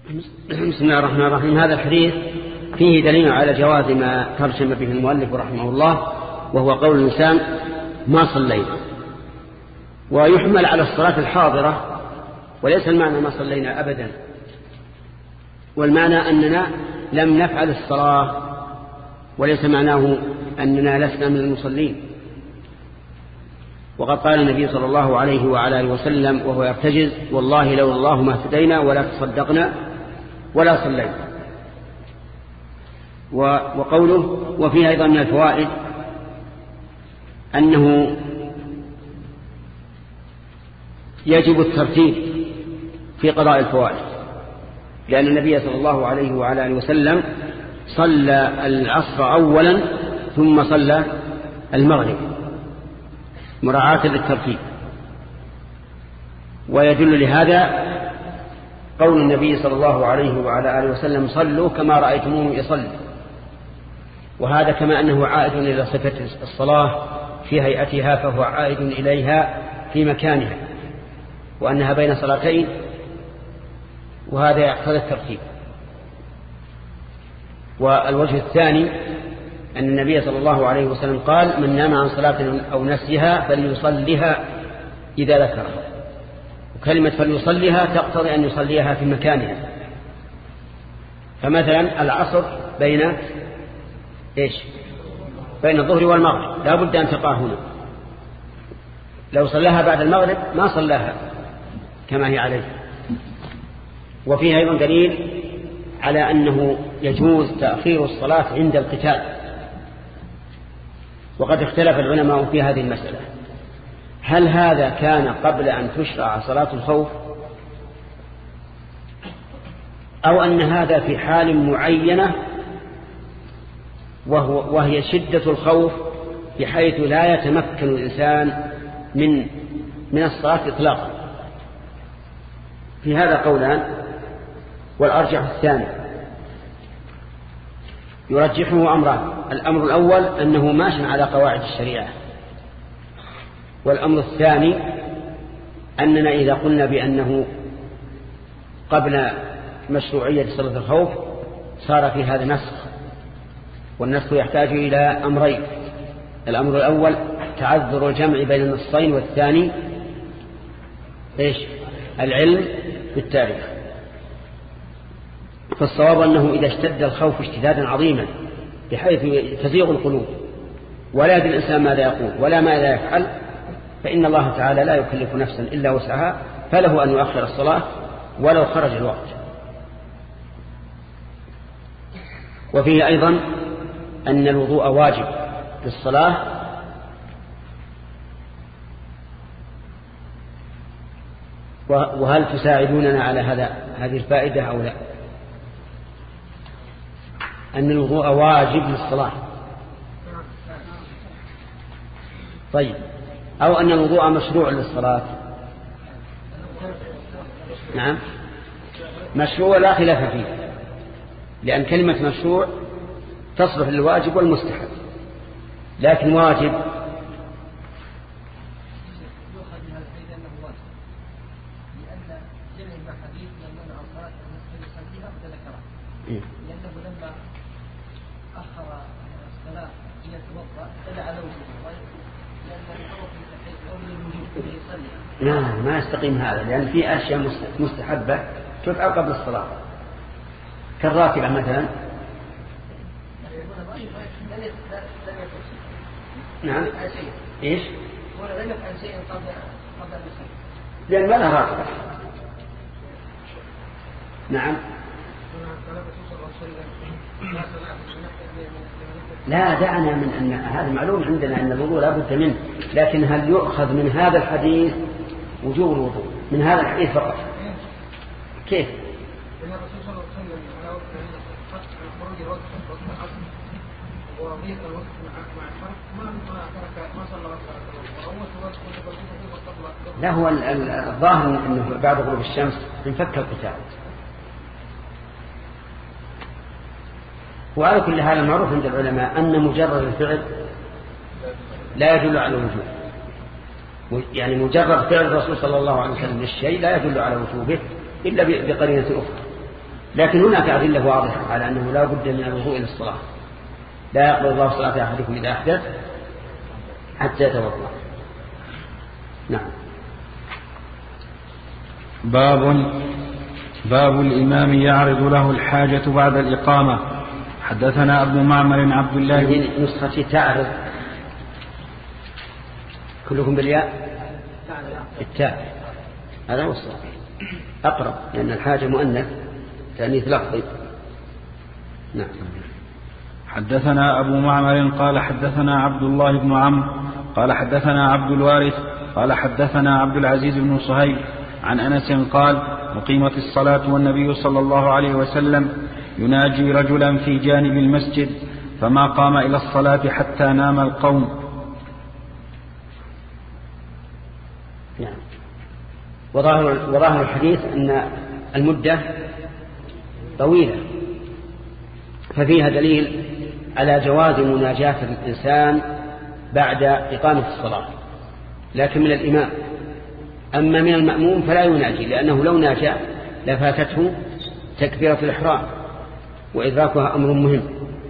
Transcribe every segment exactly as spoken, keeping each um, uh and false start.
بسم الله الرحمن الرحيم. هذا الحديث فيه دليل على جواز ما ترجم به المؤلف رحمه الله، وهو قول الإنسان ما صلينا، ويحمل على الصلاة الحاضرة، وليس المعنى ما صلينا أبدا، والمعنى أننا لم نفعل الصلاة، وليس معناه أننا لسنا من المصلين. وقد قال النبي صلى الله عليه وعلى آله وسلم وهو يرتجز: والله لولا الله ما اهتدينا ولا تصدقنا ولا صلينا. وقوله وفيها أيضا من الفوائد أنه يجب الترتيب في قضاء الفوائد، لأن النبي صلى الله عليه وعلى آله وسلم صلى العصر أولا ثم صلى المغرب مراعاة للترتيب. ويدل لهذا قول النبي صلى الله عليه وعلى آله وسلم: صلوا كما رأيتموه يصلي. وهذا كما أنه عائد إلى صفة الصلاة في هيئتها، فهو عائد إليها في مكانها، وأنها بين صلاتين، وهذا يقتضي الترتيب. والوجه الثاني أن النبي صلى الله عليه وسلم قال: من نام عن صلاة أو نسيها فليصليها إذا ذكرها. وكلمة فليصليها تقتضي أن يصليها في مكانها. فمثلا العصر بين إيش؟ بين الظهر والمغرب، لا بد أن تقع هنا. لو صلاها بعد المغرب ما صلاها كما هي عليه. وفيها أيضا دليل على أنه يجوز تأخير الصلاة عند القتال، وقد اختلف العلماء في هذه المسألة: هل هذا كان قبل أن تشرع صلاة الخوف، أو أن هذا في حال معينة وهو وهي شدة الخوف بحيث لا يتمكن الإنسان من من الصلاة إطلاقا؟ في هذا قولان، والأرجح الثاني. يرجحه أمران: الأمر الأول أنه ماشٍ على قواعد الشريعة، والأمر الثاني أننا إذا قلنا بأنه قبل مشروعية صلاة الخوف صار في هذا نسخ، والنسخ يحتاج إلى أمرين: الأمر الأول تعذر الجمع بين النصين، والثاني إيش؟ العلم بالتاريخ. فالصواب أنه إذا اشتد الخوف اشتدادا عظيما بحيث تزيغ القلوب ولا يدري الإنسان ماذا يقول ولا ماذا يفعل، فإن الله تعالى لا يكلف نفسا إلا وسعها، فله أن يؤخر الصلاة ولو خرج الوقت. وفيه أيضا أن الوضوء واجب للصلاة، وهل تساعدوننا على هذا هذه الفائدة أو لا؟ أن الوضوء واجب للصلاة. طيب، أو أن الوضوء مشروع للصلاة؟ نعم، مشروع لا خلاف فيه، لأن كلمة مشروع تصلح للواجب والمستحب، لكن واجب لا ما يستقيم هذا، لأن في أشياء مستحبة تفعل قبل الصلاة، كالراكبة مثلا. نعم، إيش؟ لأن ما لها راكبة. نعم، لا دعنا من أن هذا معلوم عندنا أن الوضوء لا بد منه، لكن هل يؤخذ من هذا الحديث وجوب الوضوء من هذا الحديث فقط؟ كيف؟ لا، هو الظاهر أنه بعد غروب الشمس انفك القتال. وعلى كل حال المعروف عند العلماء أن مجرد الفعل لا يدل على الوجوب، يعني مجرد فعل الرسول صلى الله عليه وسلم للشيء لا يدل على وجوبه إلا بقرينة أخرى. لكن هناك أدلة واضحة على أنه لا بد من الوضوء إلى الصلاة. لا يقبل الله صلاة أحدكم إذا أحدث حتى يتوضأ. نعم. باب باب الإمام يعرض له الحاجة بعد الإقامة. حدثنا أبو معمر عبد الله. نسختي تعرض كلكم بالياء التاء، هذا هو الصحيح أقرب، لأن الحاجة مؤنث تأنيث لفظي. نعم. حدثنا أبو معمر قال حدثنا عبد الله بن عمرو قال حدثنا عبد الوارث قال حدثنا عبد العزيز بن صهيب عن أنس قال أقيمت الصلاة والنبي صلى الله عليه وسلم يناجي رجلا في جانب المسجد فما قام إلى الصلاة حتى نام القوم. نعم. وظاهر, وظاهر الحديث أن المدة طويلة، ففيها دليل على جواز مناجاة الإنسان بعد إقامة الصلاة، لكن من الإمام. أما من المأموم فلا يناجي، لأنه لو ناجى لفاتته تكبيرة الإحرام وإدراكها أمر مهم.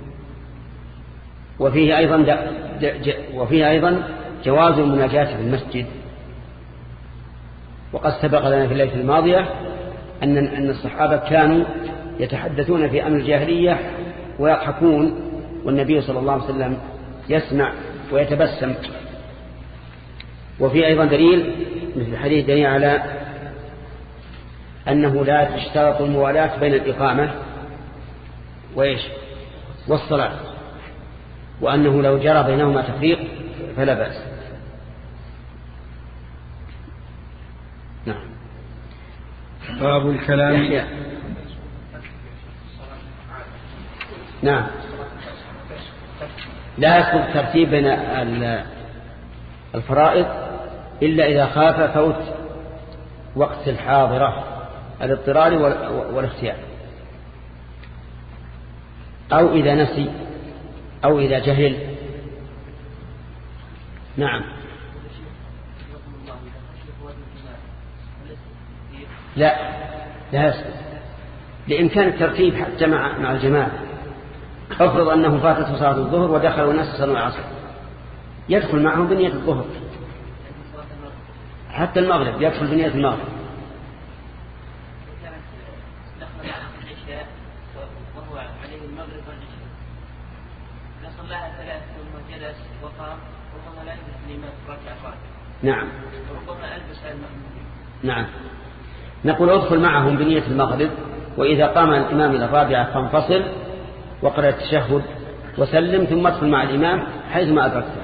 وفيه أيضا, د... د... وفيه أيضا جواز المناجاة في المسجد. وقد سبق لنا في الليلة الماضية أن أن الصحابة كانوا يتحدثون في أمر الجاهلية ويضحكون، والنبي صلى الله عليه وسلم يسمع ويتبسم. وفي أيضا دليل مثل الحديث دليل على أنه لا تشترط الموالاة بين الإقامة وإيش والصلاة، وأنه لو جرى بينهما تفريق فلا بأس. نعم. باب الكلام. يحيى. نعم. لا يسقط الترتيب بين الفرائض إلا إذا خاف فوت وقت الحاضرة الاضطرار والاختيار، أو إذا نسي أو إذا جهل. نعم. لا لا يسقط لإمكان الترتيب حتى مع مع الجماعة. افرض أنه فاتته صلاة الظهر ودخل والناس صلوا العصر، يدخل معهم بنية الظهر، حتى المغرب يدخل بنية المغرب. نعم. نعم. نقول ادخل معهم بنية المغرب، وإذا قام الإمام إلى الرابعة فانفصل وقرأ التشهد وسلم، ثم ادخل مع الإمام حيثما أدركته.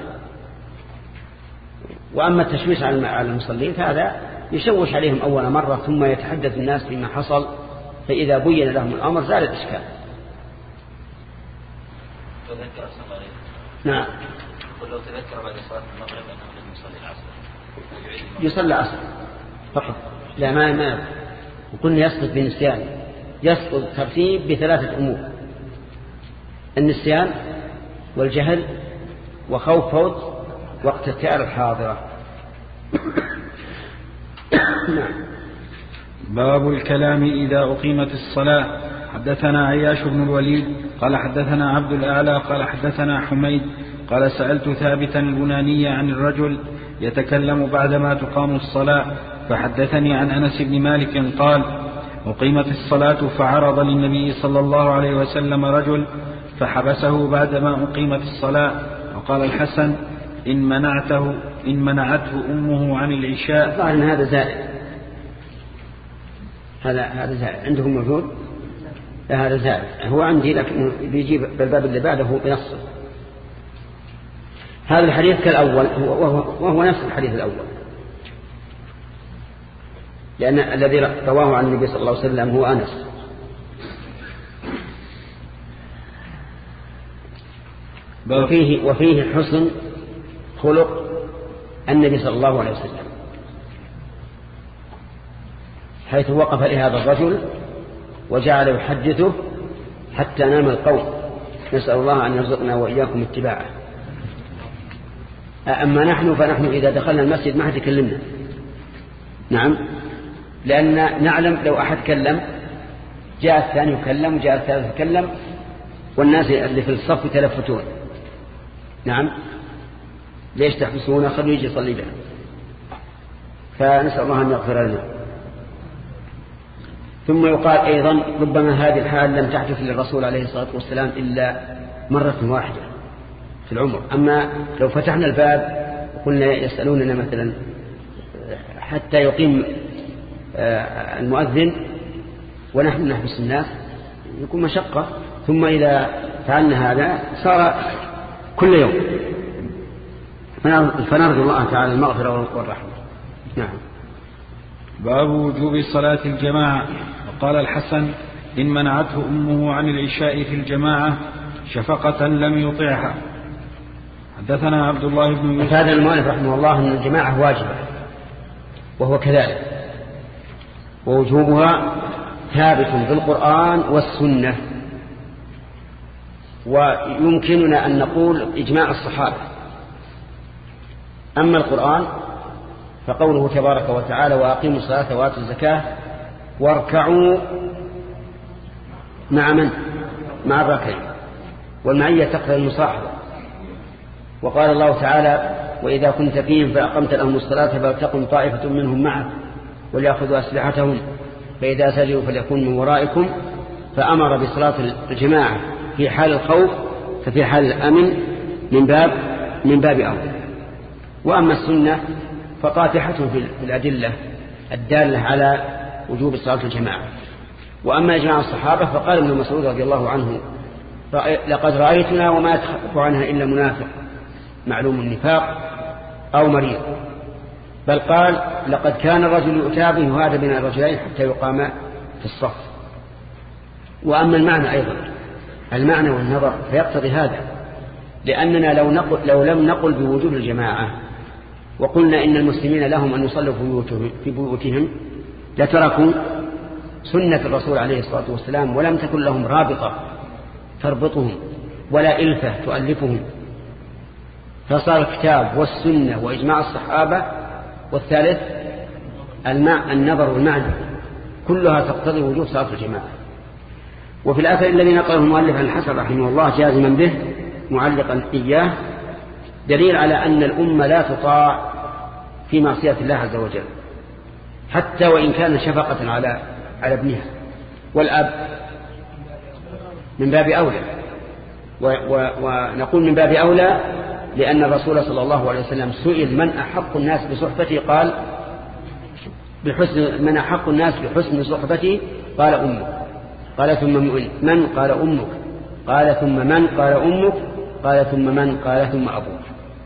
وأما التشويش على المصلين فهذا يشوش عليهم أول مرة، ثم يتحدث الناس بما حصل، فإذا بين لهم الأمر زال الإشكال. نعم. لو تذكر بعد صلاة المغرب أنه يصلي العصر يصلي العصر فقط، لا ما ما وقلنا يسقط بالنسيان. يسقط الترتيب بثلاثة أمور: النسيان والجهل وخوف فوت وقت التعر الحاضرة. باب الكلام إذا أقيمت الصلاة. حدثنا عياش بن الوليد قال حدثنا عبد الأعلى قال حدثنا حميد قال سألت ثابتا البناني عن الرجل يتكلم بعدما تقام الصلاة، فحدثني عن أنس بن مالك قال أقيمت الصلاة فعرض للنبي صلى الله عليه وسلم رجل فحبسه بعدما أقيمت الصلاة. وقال الحسن إن منعته إن منعته أمه عن العشاء. طبعا هذا زائد، هذا هذا زائد عندهم موجود. لا هذا زائد، هو عندي لكن بيجيب بالباب اللي بعده بنصه. هذا الحديث كالأول وهو, وهو نفس الحديث الأول، لأن الذي رواه عن النبي صلى الله عليه وسلم هو أنس. وفيه, وفيه حسن خلق النبي صلى الله عليه وسلم، حيث وقف لهذا الرجل وجعل يحدثه حتى نام القوم. نسأل الله أن يرزقنا وإياكم اتباعه. أما نحن فنحن إذا دخلنا المسجد ما حد يكلمنا. نعم، لأن نعلم لو أحد كلم جاء الثاني يكلم وجاء الثالث يتكلم والناس اللي في الصف يتلفتون. نعم ليش تحبسونه؟ خلوا يجي يصلي بنا. فنسأل الله أن يغفر لنا. ثم يقال أيضا ربما هذه الحال لم تحدث للرسول عليه الصلاة والسلام إلا مرة واحدة في العمر. أما لو فتحنا الباب وقلنا يسألوننا مثلا حتى يقيم المؤذن ونحن نحبس الناس يكون مشقة. ثم إذا فعلنا هذا صار كل يوم. فنرجو الله تعالى المغفرة والرحمة. نعم. باب وجوب صلاة الجماعة. وقال الحسن إن منعته أمه عن العشاء في الجماعة شفقة لم يطعها. حدثنا عبد الله بن يوسف. هذا المؤلف رحمه الله أن الجماعة واجبة وهو كذلك، ووجوبها ثابت بالقرآن والسنة. ويمكننا أن نقول إجماع الصحابة. أما القرآن فقوله تبارك وتعالى وأقيموا الصلاة وآتوا الزكاة واركعوا مع من؟ مع الراكعين. والمعية تقتضي المصاحبة. وقال الله تعالى وإذا كنت فيهم فأقمت لهم الصلاة فلتقم طائفة منهم معك وليأخذوا أسلحتهم فإذا سجدوا فليكون من ورائكم. فأمر بصلاة الجماعة في حال الخوف، ففي حال الأمن من باب من باب أول. وأما السنة فقاتحة في الأدلة الدالة على وجوب صلاة الجماعة. وأما إجماع الصحابة فقال ابن مسعود رضي الله عنه لقد رأيتنا وما يتخفف عنها إلا منافق معلوم النفاق أو مريض. بل قال لقد كان الرجل يؤتى هذا من الرجلين حتى يقام في الصف. وأما المعنى أيضا المعنى والنظر فيقتضي هذا، لأننا لو, نقل لو لم نقل بوجوب الجماعة وقلنا إن المسلمين لهم أن يصلوا في بيوتهم لتركوا سنة الرسول عليه الصلاة والسلام ولم تكن لهم رابطة تربطهم ولا إلفة تؤلفهم. فصار الكتاب والسنة وإجماع الصحابة والثالث الماء النظر والمعنى كلها تقتضي وجوب صلاة الجماعة. وفي الأثر الذي نقله المؤلف عن الحسن رحمه الله جازما به معلقا إياه دليل على أن الأمة لا تطاع في معصية الله عز وجل حتى وإن كان شفقة على على ابنها. والأب من باب أولى، ونقول من باب أولى لأن الرسول صلى الله عليه وسلم سئل من أحق الناس بصحبته قال بحسن من أحق الناس بحسن صحبته قال أمك. قال ثم من؟ قال أمك. قال ثم من؟ قال أمك. قال ثم من؟ قال ثم أبوك.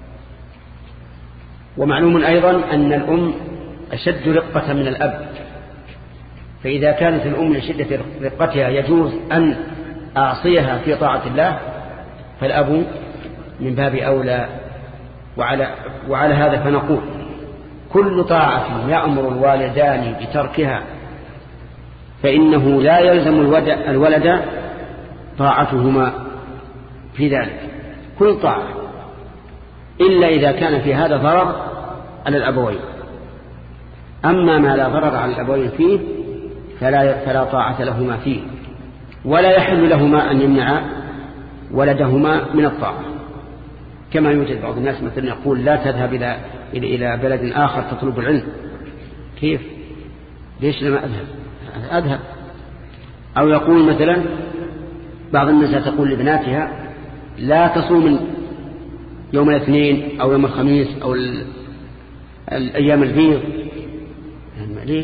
ومعلوم أيضا أن الأم أشد رقة من الأب، فإذا كانت الأم لشدة رقتها يجوز أن أعصيها في طاعة الله فالأب من باب أولى. وعلى, وعلى هذا فنقول كل طاعة يأمر الوالدان بتركها فإنه لا يلزم الولد طاعتهما في ذلك كل طاعة إلا إذا كان في هذا ضرر على الأبوين. أما ما لا ضرر على الأبوين فيه فلا, فلا طاعة لهما فيه، ولا يحل لهما أن يمنع ولدهما من الطاعة. كما يوجد بعض الناس مثلا يقول لا تذهب إلى إلى بلد آخر تطلب العلم. كيف؟ ليش لما أذهب؟ أذهب. أو يقول مثلا بعض الناس تقول لبناتها لا تصوم يوم الاثنين أو يوم الخميس أو الأيام البيض. ليش؟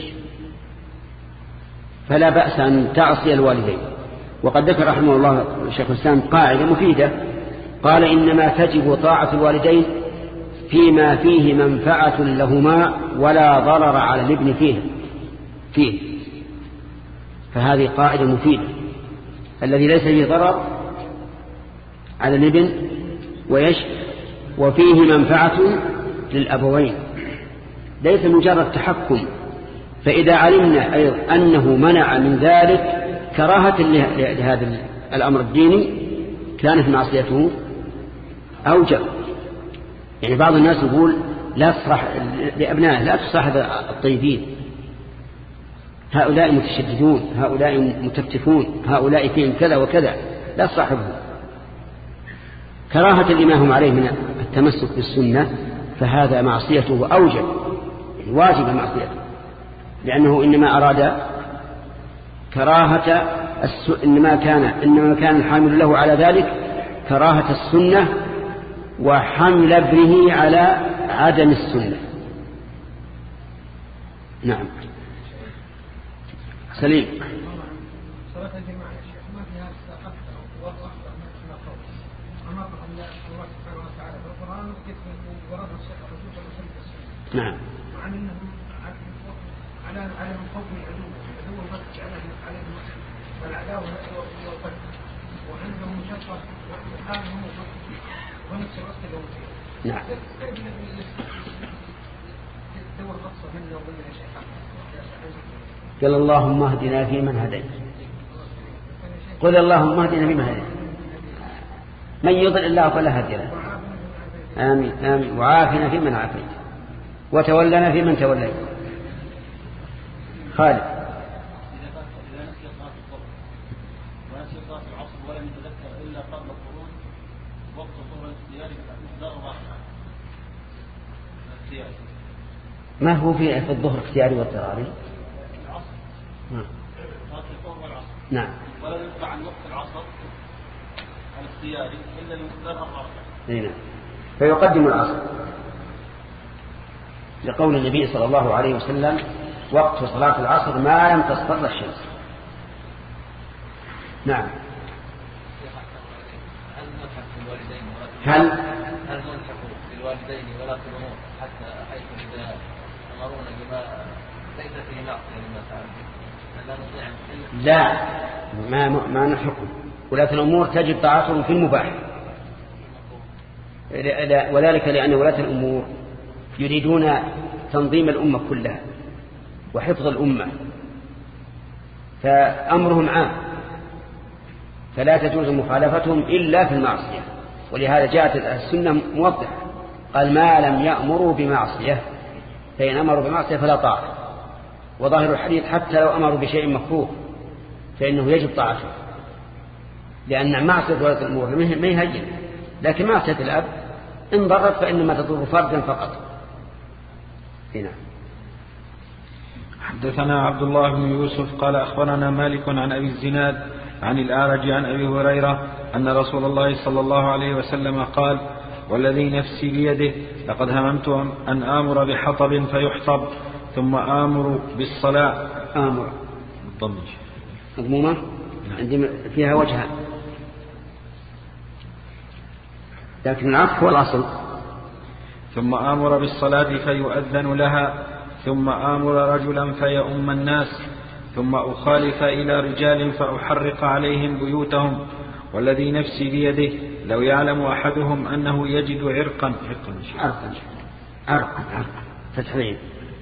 فلا بأس أن تعصي الوالدين. وقد ذكر رحمه الله الشيخ الإسلام قاعدة مفيدة قال إنما تجب طاعة الوالدين فيما فيه منفعة لهما ولا ضرر على الابن فيه فيه فهذه قاعدة مفيدة. الذي ليس فيه ضرر على الابن ويش وفيه منفعة للأبوين ليس مجرد تحكم. فإذا علمنا أيضا أنه منع من ذلك كراهة لهذا الأمر الديني كانت معصيته أوجب. يعني بعض الناس يقول لا تصرح لأبنائه لا تصرح الطيبين هؤلاء متشددون، هؤلاء متفتفون، هؤلاء فيهم كذا وكذا، لا صاحبه. كراهة لما هم عليه من التمسك بالسنة فهذا معصيته أوجب، واجب معصيته، لأنه إنما أراد كراهة الس... إنما كان إنما كان الحامل له على ذلك كراهة السنة وحمل ابنه على عدم السنة. نعم. سليم. صلاة الجماعة يا شيخ ما فيها استقبت أو أخطأ ما قول أما قال الله سبحانه وتعالى في القرآن كيف ورد الشيخ الرسول صلى الله عليه وسلم. نعم. مع أنهم على على الخوف من العدو، العدو الفتح عليهم عليهم والعداوة والفتح وعندهم مشقة وحالهم ونفس الوقت يوم. نعم. كيف تدور قصة منه ومن يا شيخ؟ قال اللهم اهدنا فيمن هديت، قل اللهم اهدنا فيمن هديت، من يضل الله فلا هادي له، آمين آمين، وعافنا فيمن عافيت، وتولنا فيمن توليت. خالد. إذا نسي صلاة الظهر ونسي صلاة العصر ولم يتذكر إلا قبل الخروج وقت الظهر الاختياري لا أضاعها الاختياري. ما هو في في الظهر اختياري واضطراري؟ نعم. والعصر. نعم. ولا يقطع عن وقت العصر الاختياري إلا لمقدار أربع ركعات. نعم. فيقدم العصر لقول النبي صلى الله عليه وسلم وقت صلاة العصر ما لم تصفر الشمس. نعم. هل نلحق بالوالدين هل هل نلحق بالوالدين ولا في الأمور حتى حيث إذا أمرون بما ليس فيه معصية لما فعلوا لا ما ما نحكم. ولاة الأمور تجب طاعتهم في المباح، وذلك لأن ولاة الأمور يريدون تنظيم الأمة كلها وحفظ الأمة، فأمرهم عام، فلا تجوز مخالفتهم إلا في المعصية. ولهذا جاءت السنة موضحة، قال ما لم يأمروا بمعصية، فإن أمروا بمعصية فلا طاعة. وظاهر الحديث حتى لو أمروا بشيء مكروه فإنه يجب طاعته، لأن معصية ولاة الأمور ما يهين، لكن معصية الأب إن ضرت فإنما تضر فردا فقط. هنا. حدثنا عبد الله بن يوسف قال أخبرنا مالك عن أبي الزناد عن الأعرج عن أبي هريرة أن رسول الله صلى الله عليه وسلم قال والذي نفسي بيده لقد هممت أن آمر بحطب فيحطب ثم آمر بالصلاة. آمر بالضمج مضمومة عندي فيها وجهة، لكن العطف هو الأصل. ثم آمر بالصلاة فيؤذن لها ثم آمر رجلا فيؤم الناس ثم أخالف إلى رجال فأحرق عليهم بيوتهم والذي نفسي بيده لو يعلم أحدهم أنه يجد عرقا عرقا عرقا عرقا فتحين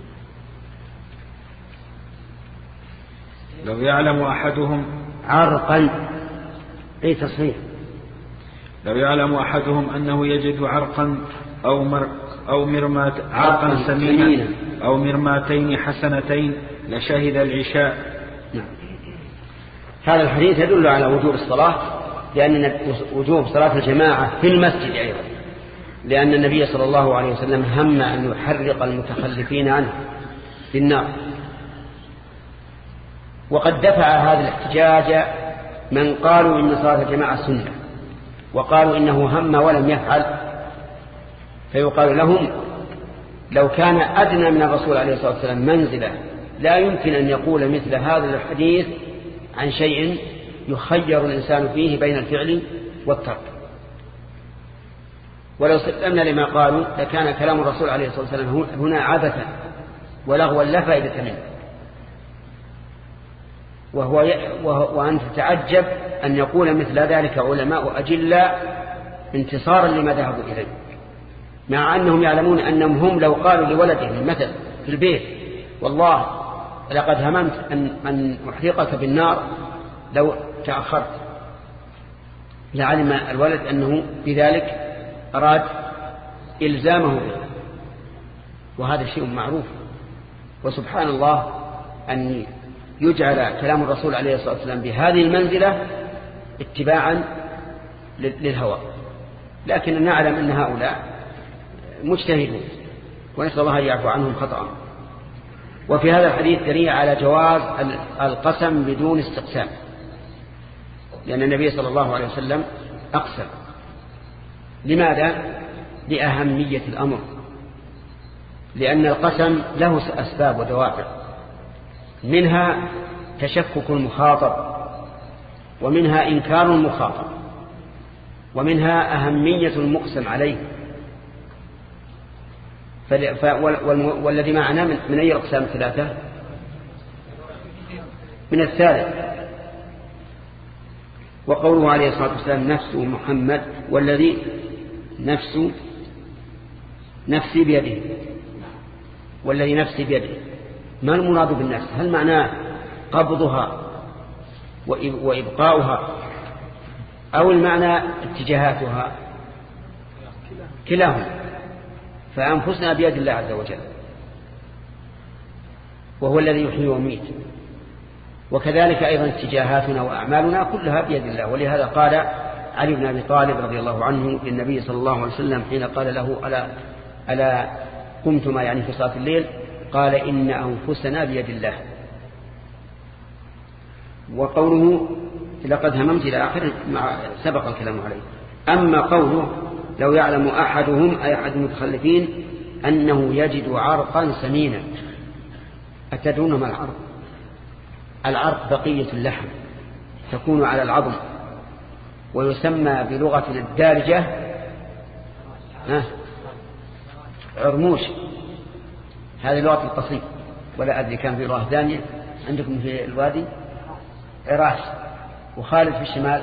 لو يعلم أحدهم عرقا أي تصحيح لو يعلم أحدهم أنه يجد عرقا أو مر أو مرمات عرقا سمينا أو مرماتين حسنتين لشهد العشاء. نعم. هذا الحديث يدل على وجوب الصلاة، لأن وجوب صلاة الجماعة في المسجد أيضا، لأن النبي صلى الله عليه وسلم هم أن يحرق المتخلفين عنه بالنار. وقد دفع هذا الاحتجاج من قالوا إن صلاة الجماعة سنة وقالوا إنه هم ولم يفعل، فيقال لهم لو كان أدنى من الرسول عليه الصلاة والسلام منزلة لا يمكن أن يقول مثل هذا الحديث عن شيء يخير الإنسان فيه بين الفعل والترك. ولو سلمنا لما قالوا لكان كلام الرسول عليه الصلاة والسلام هنا عبثا ولغوا لا فائدة منه، وهو وأن تتعجب أن يقول مثل ذلك علماء أجلاء انتصارا لما ذهبوا إليه، مع أنهم يعلمون أنهم هم لو قالوا لولدهم مثل في البيت والله لقد هممت أن, أن أحرقك بالنار لو تأخرت، لعلم الولد أنه بذلك أراد إلزامه به، وهذا شيء معروف. وسبحان الله أن يجعل كلام الرسول عليه الصلاة والسلام بهذه المنزلة اتباعا للهوى، لكن نعلم أن هؤلاء مجتهدون ونسأل الله أن يعفو عنهم خطأ. وفي هذا الحديث دليل على جواز القسم بدون استقسام، لأن النبي صلى الله عليه وسلم أقسم. لماذا؟ لأهمية الأمر، لأن القسم له أسباب ودوافع، منها تشكك المخاطب، ومنها إنكار المخاطب، ومنها أهمية المقسم عليه. والذي معنا من أي أقسام ثلاثة؟ من الثالث. وقوله عليه الصلاة والسلام نفس محمد والذي نفس نفسي بيده، والذي نفسي بيده، ما المراد بالنفس؟ هل معناه قبضها وإبقاؤها، أو المعنى اتجاهاتها؟ كلاهما. فأنفسنا بيد الله عز وجل، وهو الذي يحيي ويميت، وكذلك أيضا اتجاهاتنا وأعمالنا كلها بيد الله. ولهذا قال علي بن أبي طالب رضي الله عنه للنبي صلى الله عليه وسلم حين قال له ألا, ألا قمتما يعني في صلاة الليل؟ قال إن أنفسنا بيد الله. وقوله لقد هممت إلى آخر سبق الكلام عليه. أما قوله لو يعلم أحدهم أي أحد المتخلفين أنه يجد عرقا سمينا. أتدرون ما العرق؟ العرق بقية اللحم تكون على العظم، ويسمى بلغتنا الدارجة عرموش. هذه لغة القصيم، ولا أدري كان في لغة ثانية عندكم في الوادي عراش. وخالد في الشمال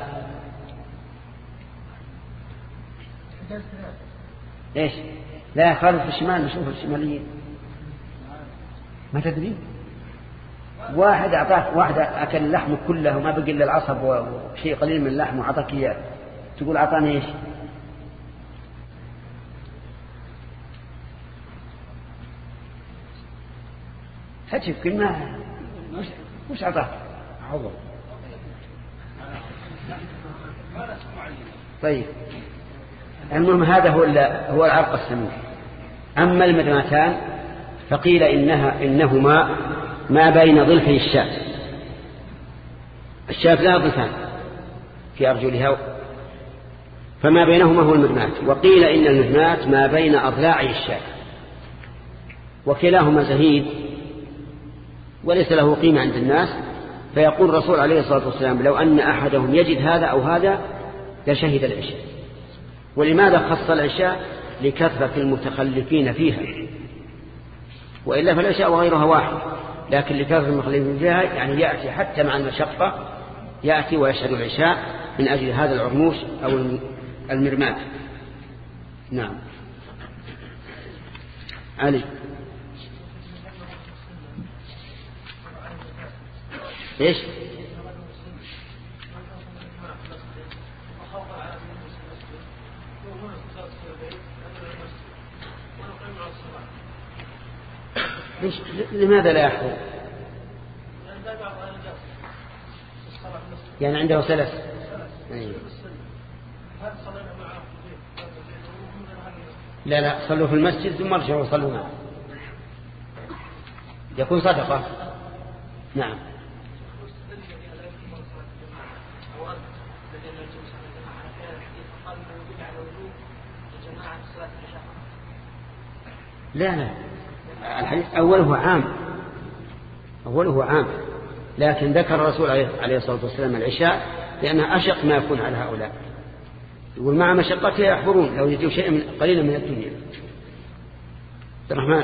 ايش؟ لا، خالد في الشمال نشوف الشماليين ما تدري. واحد أعطاك واحد أكل اللحم كله وما بقي إلا العصب وشيء قليل من اللحم وعطاك إياه، تقول أعطاني إيش؟ هتشوف كلمة مش مش أعطاك عضو. طيب المهم هذا هو هو العرق السمين. أما المدمتان فقيل إنها إنهما ما بين ضلفي الشاة. الشاة لها ضلفان في أرجلها، فما بينهما هو المدمات. وقيل إن المدمات ما بين أضلاع الشاة، وكلاهما زهيد وليس له قيمة عند الناس. فيقول الرسول عليه الصلاة والسلام لو أن أحدهم يجد هذا أو هذا لشهد العشاء. ولماذا خص العشاء؟ لكثرة المتخلفين فيها، وإلا فالعشاء وغيرها واحد، لكن لكثرة المتخلفين فيها يعني يأتي حتى مع المشقة يأتي ويشهد العشاء من أجل هذا العرموش أو المرمات. نعم. علي إيش؟ لماذا لا يحضر؟ يعني عنده سلس. لا لا، صلوا في المسجد ثم ارجعوا صلوا معه، يكون صدقة. نعم. لا لا، الحديث أوله عام أوله عام لكن ذكر الرسول عليه الصلاة والسلام العشاء لأنها أشق ما يكون على هؤلاء. يقول مع مشقتها يحفرون لو يجيوا شيء قليلا من الدنيا. عبد الرحمن.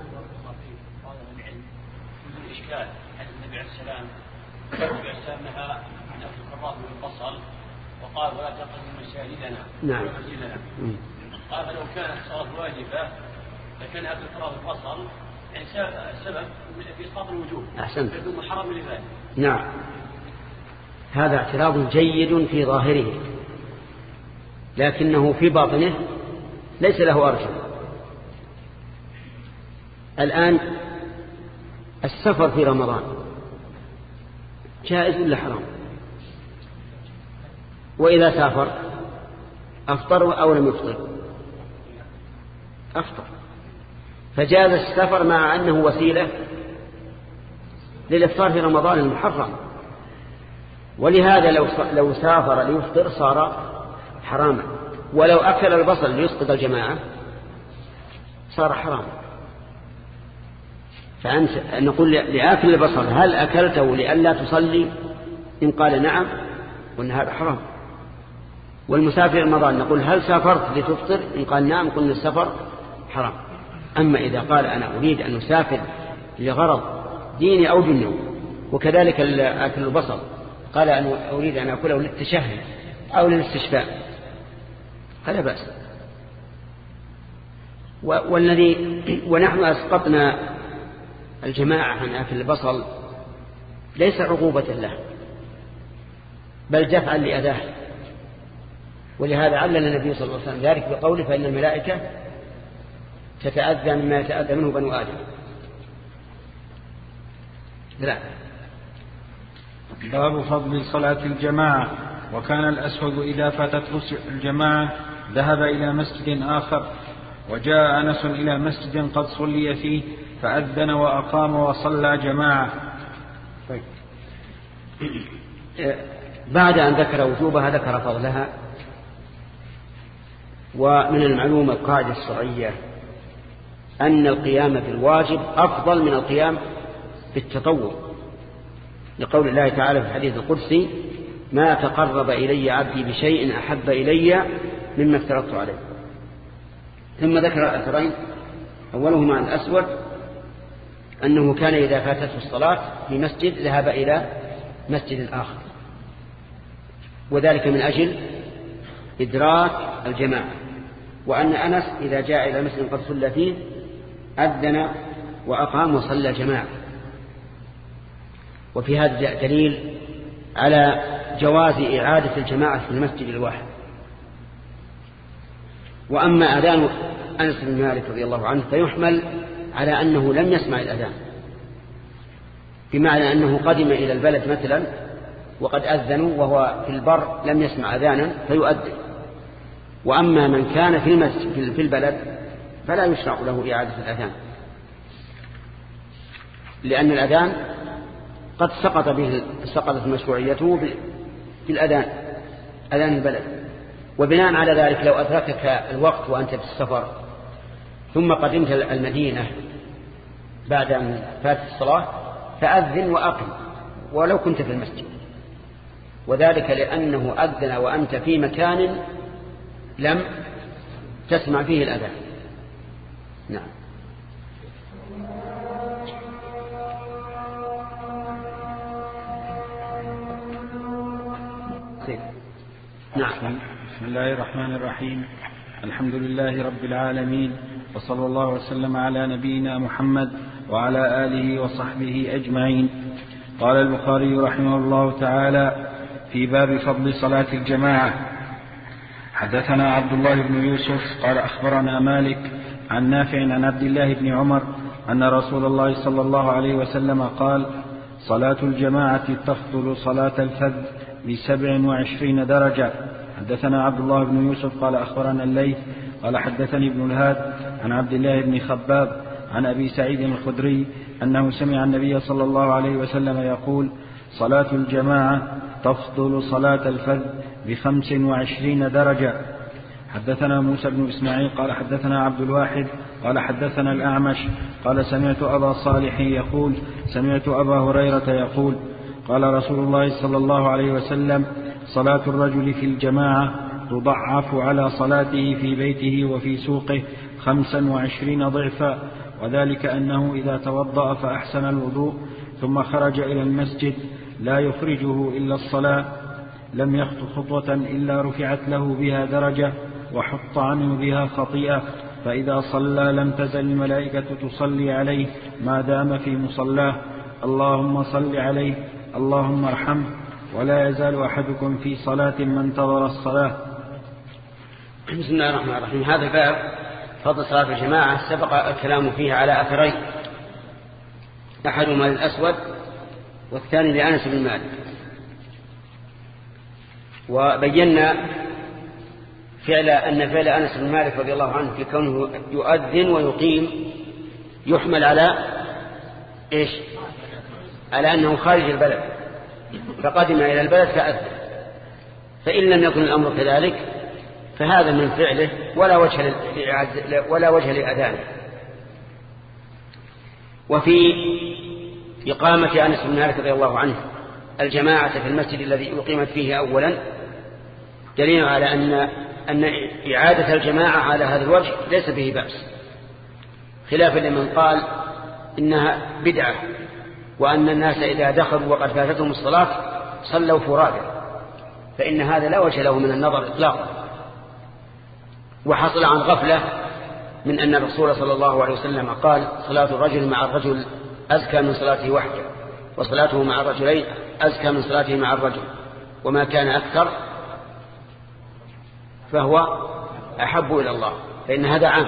الإشكال عن النبي عليه السلام النبي عليه السلام نهى عن أكل القراب من البصل وقال ولا تقربوا مساجدنا. نعم. قال لو كانت الصلاة واجبة لكان أكل القراب البصل يعني سبب في إسقاط الوجوب. أحسنت. يكون محرم لذلك. نعم. هذا اعتراض جيد في ظاهره لكنه في باطنه ليس له أرجح. الآن السفر في رمضان جائز ولا حرام؟ وإذا سافر أفطر أو لم يفطر؟ أفطر. فجاز السفر مع أنه وسيلة للإفطار في رمضان المحرم، ولهذا لو لو سافر ليفطر صار حراما، ولو أكل البصل ليسقط الجماعة صار حراما. فأنت نقول لآكل البصل هل أكلته لئلا تصلي؟ إن قال نعم قلنا هذا حرام. والمسافر رمضان نقول هل سافرت لتفطر؟ إن قال نعم قلنا السفر حرام. أما إذا قال أنا أريد أن أسافر لغرض ديني أو دنيوي، وكذلك أكل البصل قال أنا أريد أن أكله للتشهي أو للاستشفاء فلا بأس. والذي ونحن أسقطنا الجماعة عن أكل البصل ليس عقوبة له بل دفعا لأذاه، ولهذا علل النبي صلى الله عليه وسلم ذلك بقوله فإن الملائكة تتأذى مما يتأذى منه بنو آدم. لا. باب فضل صلاة الجماعة. وكان الأسود إذا فاتته الجماعة ذهب إلى مسجد آخر، وجاء أنس إلى مسجد قد صلي فيه فأذن وأقام وصلى جماعة. طيب. بعد أن ذكر وجوبها ذكر فضلها. ومن المعلومة القاعدة الشرعية أن القيام بالواجب أفضل من القيام بالتطوع، لقول الله تعالى في الحديث القدسي ما تقرب إلي عبدي بشيء أحب إلي مما افترضت عليه. ثم ذكر الأثرين، أولهما عن الأسود أنه كان إذا فاتته الصلاة في مسجد ذهب إلى مسجد آخر، وذلك من أجل إدراك الجماعة. وأن أنس إذا جاء إلى مسجد قد صلى فيه أذن وأقام وصلى جماعة. وفي هذا دليل على جواز إعادة الجماعة في المسجد الواحد. وأما أذان أنس بن مالك رضي الله عنه فيحمل على أنه لم يسمع الأذان، بمعنى أنه قدم إلى البلد مثلا وقد أذنوا وهو في البر لم يسمع أذانا فيؤذن. وأما من كان في المسجد في البلد فلا يشرع له إعادة الأذان، لأن الأذان قد سقط به سقطت مشروعيته في الأذان أذان البلد. وبناء على ذلك لو أدركك الوقت وأنت في السفر ثم قدمت المدينة بعد أن فات الصلاة فأذن وأقم ولو كنت في المسجد، وذلك لأنه أذن وأنت في مكان لم تسمع فيه الأذان. نعم. نعم. بسم الله الرحمن الرحيم. الحمد لله رب العالمين، وصلى الله وسلم على نبينا محمد وعلى آله وصحبه أجمعين. قال البخاري رحمه الله تعالى في باب فضل صلاة الجماعة: حدثنا عبد الله بن يوسف قال أخبرنا مالك عن نافع عن عبد الله بن عمر أن رسول الله صلى الله عليه وسلم قال: صلاة الجماعة تفضل صلاة الفذ بسبع وعشرين درجة. حدثنا عبد الله بن يوسف قال أخبرنا الليث قال حدثني ابن الهاد عن عبد الله بن خباب عن أبي سعيد الخدري أنه سمع النبي صلى الله عليه وسلم يقول: صلاة الجماعة تفضل صلاة الفذ بخمس وعشرين درجة. حدثنا موسى بن إسماعيل قال حدثنا عبد الواحد قال حدثنا الأعمش قال سمعت أبا صالح يقول سمعت أبا هريرة يقول: قال رسول الله صلى الله عليه وسلم: صلاة الرجل في الجماعة تضعف على صلاته في بيته وفي سوقه خمسا وعشرين ضعفا، وذلك أنه إذا توضأ فأحسن الوضوء ثم خرج إلى المسجد لا يخرجه إلا الصلاة لم يخط خطوة إلا رفعت له بها درجة وحط عنه بها خطيئة، فإذا صلى لم تزل الملائكة تصلي عليه ما دام في مصلاه: اللهم صل عليه اللهم ارحمه. ولا يزال أحدكم في صلاة ما انتظر الصلاة. بسم الله الرحمن الرحيم. هذا الباب فضل صلاة الجماعة سبق الكلام فيه على أثرين، أحدهما للأسود والثاني لأنس بن مالك. وبينا فعل أن فعل أنس بن مالك رضي الله عنه في كونه يؤذن ويقيم يحمل على إيش؟ على أنه خارج البلد فقدم إلى البلد فأذن، فإن لم يكن الأمر كذلك فهذا من فعله ولا وجه ولا وجه لأذانه. وفي إقامة أنس بن مالك رضي الله عنه الجماعة في المسجد الذي أقيمت فيه أولا دليل على أن أن إعادة الجماعة على هذا الوجه ليس به بأس، خلافا لمن قال إنها بدعة وأن الناس إذا دخلوا وقد فاتتهم الصلاة صلوا فرادى، فإن هذا لا وجه له من النظر إطلاقا، وحصل عن غفلة من أن الرسول صلى الله عليه وسلم قال صلاة الرجل مع الرجل أزكى من صلاته وحده، وصلاته مع الرجلين أزكى من صلاته مع الرجل، وما كان أكثر فهو أحب إلى الله، فإن هذا عام.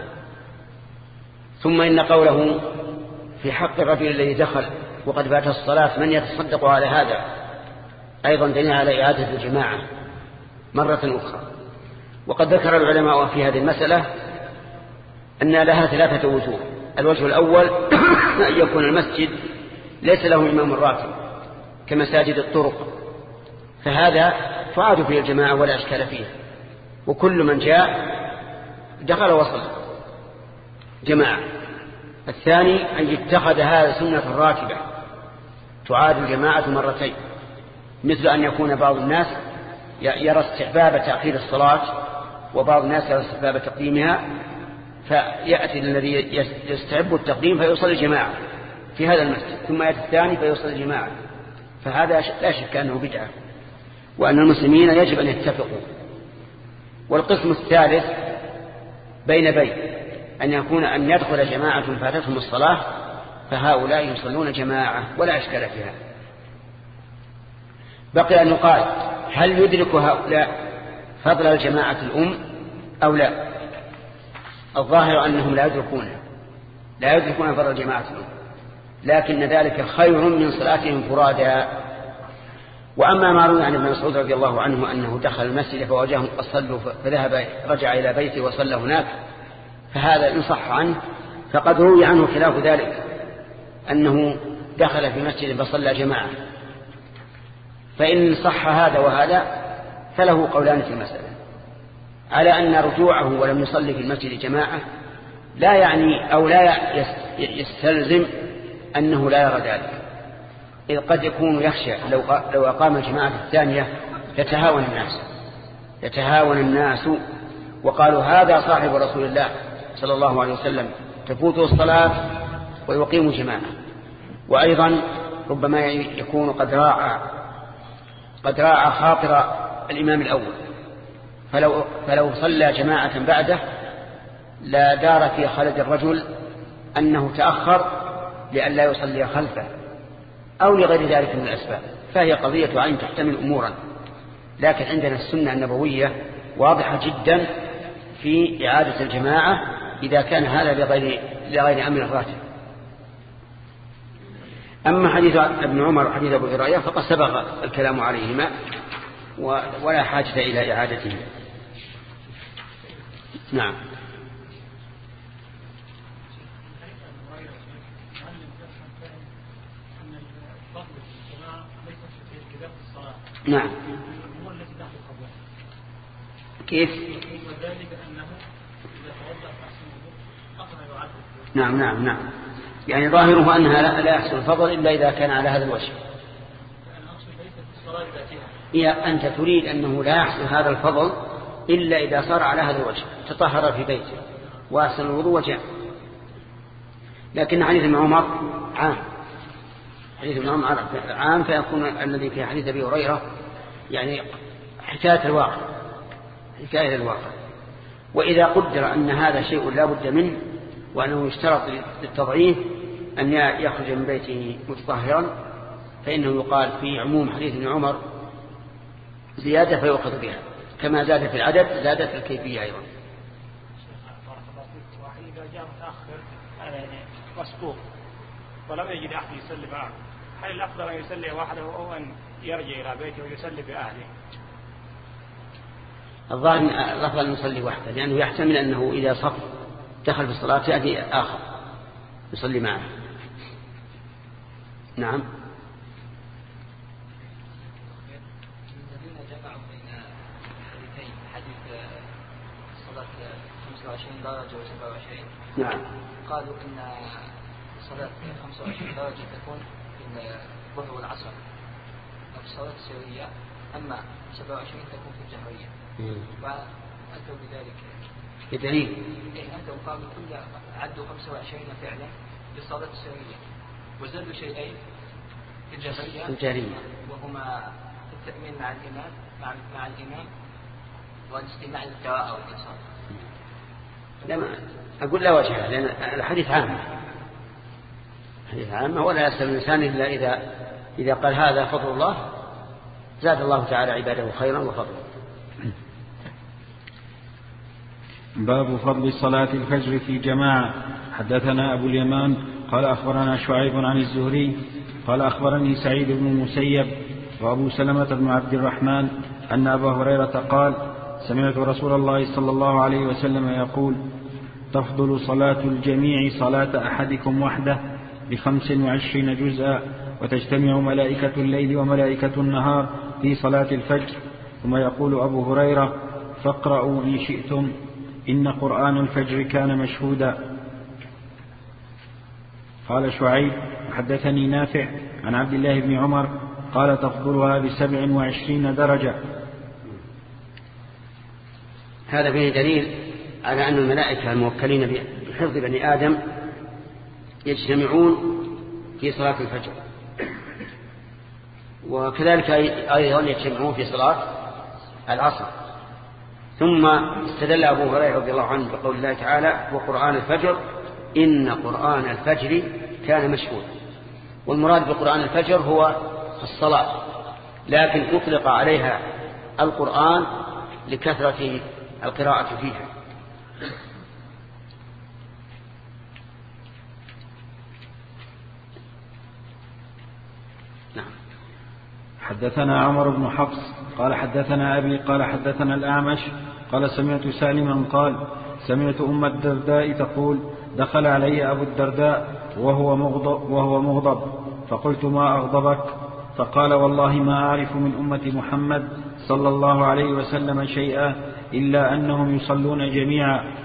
ثم إن قوله في حق الرجل الذي دخل وقد فات الصلاة من يتصدق على هذا أيضا دليل على إعادة الجماعة مرة أخرى. وقد ذكر العلماء في هذه المسألة أن لها ثلاثة وجوه. الوجه الأول أن يكون المسجد ليس له إمام راتب كمساجد الطرق، فهذا تعاد فيه الجماعة ولا أشكال فيه، وكل من جاء دخل وصل جماعة. الثاني أن يتخذ هذا سنة راتبة تعاد الجماعة مرتين، مثل أن يكون بعض الناس يرى استحباب تأخير الصلاة وبعض الناس يرى استحباب تقديمها، فيأتي الذي يستحب التقديم فيوصل جماعة في هذا المسجد، ثم يأتي الثاني فيوصل جماعة، فهذا لا شك أنه بدعة، وأن المسلمين يجب أن يتفقوا. والقسم الثالث بين بين أن يكون أن يدخل جماعة فاتتهم الصلاة فهؤلاء يصلون جماعة ولا أشكال فيها. بقي أن يقال هل يدرك هؤلاء فضل الجماعة الأم أو لا؟ الظاهر أنهم لا يدركونها لا يدركون فضل الجماعة الأم، لكن ذلك خير من صلاتهم فرادا. وأما ما روي عن ابن مسعود رضي الله عنه أنه دخل المسجد فوجههم قد صلوا فذهب رجع إلى بيته وصلى هناك، فهذا إن صح عنه فقد روي عنه خلاف ذلك أنه دخل في مسجد فصلى جماعة. فإن صح هذا وهذا فله قولان في المسألة، على أن رجوعه ولم يصلي في المسجد جماعة لا يعني أو لا يستلزم أنه لا يرى ذلك، إذ قد يكون يخشى لو لو أقام الجماعة الثانية يتهاون الناس يتهاون الناس وقالوا هذا صاحب رسول الله صلى الله عليه وسلم تفوته الصلاة ويقيم جماعة. وأيضا ربما يكون قد راعى قد راعى خاطر الإمام الأول، فلو, فلو صلى جماعة بعده لا دار في خلد الرجل أنه تأخر لئلا يصلي خلفه أو لغير ذلك من الأسباب، فهي قضية عين تحتمل أمورا. لكن عندنا السنة النبوية واضحة جدا في إعادة الجماعة إذا كان هذا لغير, لغير أمر الراتب. أما حديث ابن عمر وحديث أبو هريرة فقد سبق الكلام عليهما ولا حاجة إلى إعادته. نعم. نعم. كيف؟ نعم نعم نعم يعني ظاهره أنها لا يحصل الفضل إلا إذا كان على هذا الوجه. هي أنت تريد أنه لا يحصل هذا الفضل إلا إذا صار على هذا الوجه، تطهر في بيته وأحسن الوضوء وجاء. لكن حديث ابن عمر عام حديث ابن عمر عام فيكون الذي في حديث أبي هريرة يعني حكاية الواقع حكاية الواقع. وإذا قدر أن هذا شيء لا بد منه وأنه يشترط للتضعيف أن يخرج من بيته متطهرا فإنه يقال في عموم حديث ابن عمر زيادة فيؤخذ بها، كما زاد في العدد زادت في الكيفية أيضا. وإذا جاء متأخر مسبوق ولم يجد أحد يصلي معه هل الأفضل أن يصلي وحده أو أن يرجع إلى بيته ويصلي بأهله؟ الظاهر الأفضل أن يصلي وحده، لأنه يحتمل أنه إذا صف دخل في الصلاة يأتي آخر يصلي معه. نعم. الذين جمعوا بين حديثين، حديث صلاة خمسة وعشرين درجة وسبعة وعشرين، نعم، قالوا إن صلاة خمسة وعشرين درجة تكون في الظهر والعصر في الصلاة السرية، أما سبعة وعشرين تكون في الجهرية. وأتوا بذلك بدليل. إيه أتوا قالوا كل عدوا خمسة وعشرين فعلا بالصلاة السرية، وزادوا شيئين في الجهرية الجهرية، وهما التأمين مع الإمام مع, مع الإمام والاستماع للقراءة والإنصات. لما أقول لا وجه، لأن الحديث عام، الحديث عام ولا يسأل الإنسان إلا إذا إذا قال هذا فضل الله زاد الله تعالى عباده خيرا وفضلا. باب فضل صلاة الفجر في جماعة. حدثنا أبو اليمان قال أخبرنا شعيب عن الزهري قال أخبرني سعيد بن المسيب وأبو سلمة بن عبد الرحمن أن أبا هريرة قال سمعت رسول الله صلى الله عليه وسلم يقول تفضل صلاة الجميع صلاة أحدكم وحده بخمس وعشرين جزءا، وتجتمع ملائكة الليل وملائكة النهار في صلاة الفجر. ثم يقول أبو هريرة فاقرأوا إن شئتم إن قرآن الفجر كان مشهودا. قال شعيب حدثني نافع عن عبد الله بن عمر قال تفضلها بسبع وعشرين درجة. هذا فيه دليل على أن الملائكة الموكلين بحفظ بني آدم يجتمعون في صلاة الفجر، وكذلك أيضا يجتمعون في صلاة العصر. ثم استدل أبو هريرة رضي الله عنه بقول الله تعالى وقرآن الفجر إن قرآن الفجر كان مشهودا. والمراد بقرآن الفجر هو الصلاة، لكن أطلق عليها القرآن لكثرة القراءة فيها. نعم. حدثنا عمر بن حفص قال حدثنا أبي قال حدثنا الأعمش قال سمعت سالما قال سمعت أم الدرداء تقول دخل علي أبو الدرداء وهو مغضب, وهو مغضب فقلت ما أغضبك؟ فقال والله ما أعرف من أمة محمد صلى الله عليه وسلم شيئا إلا أنهم يصلون جميعا.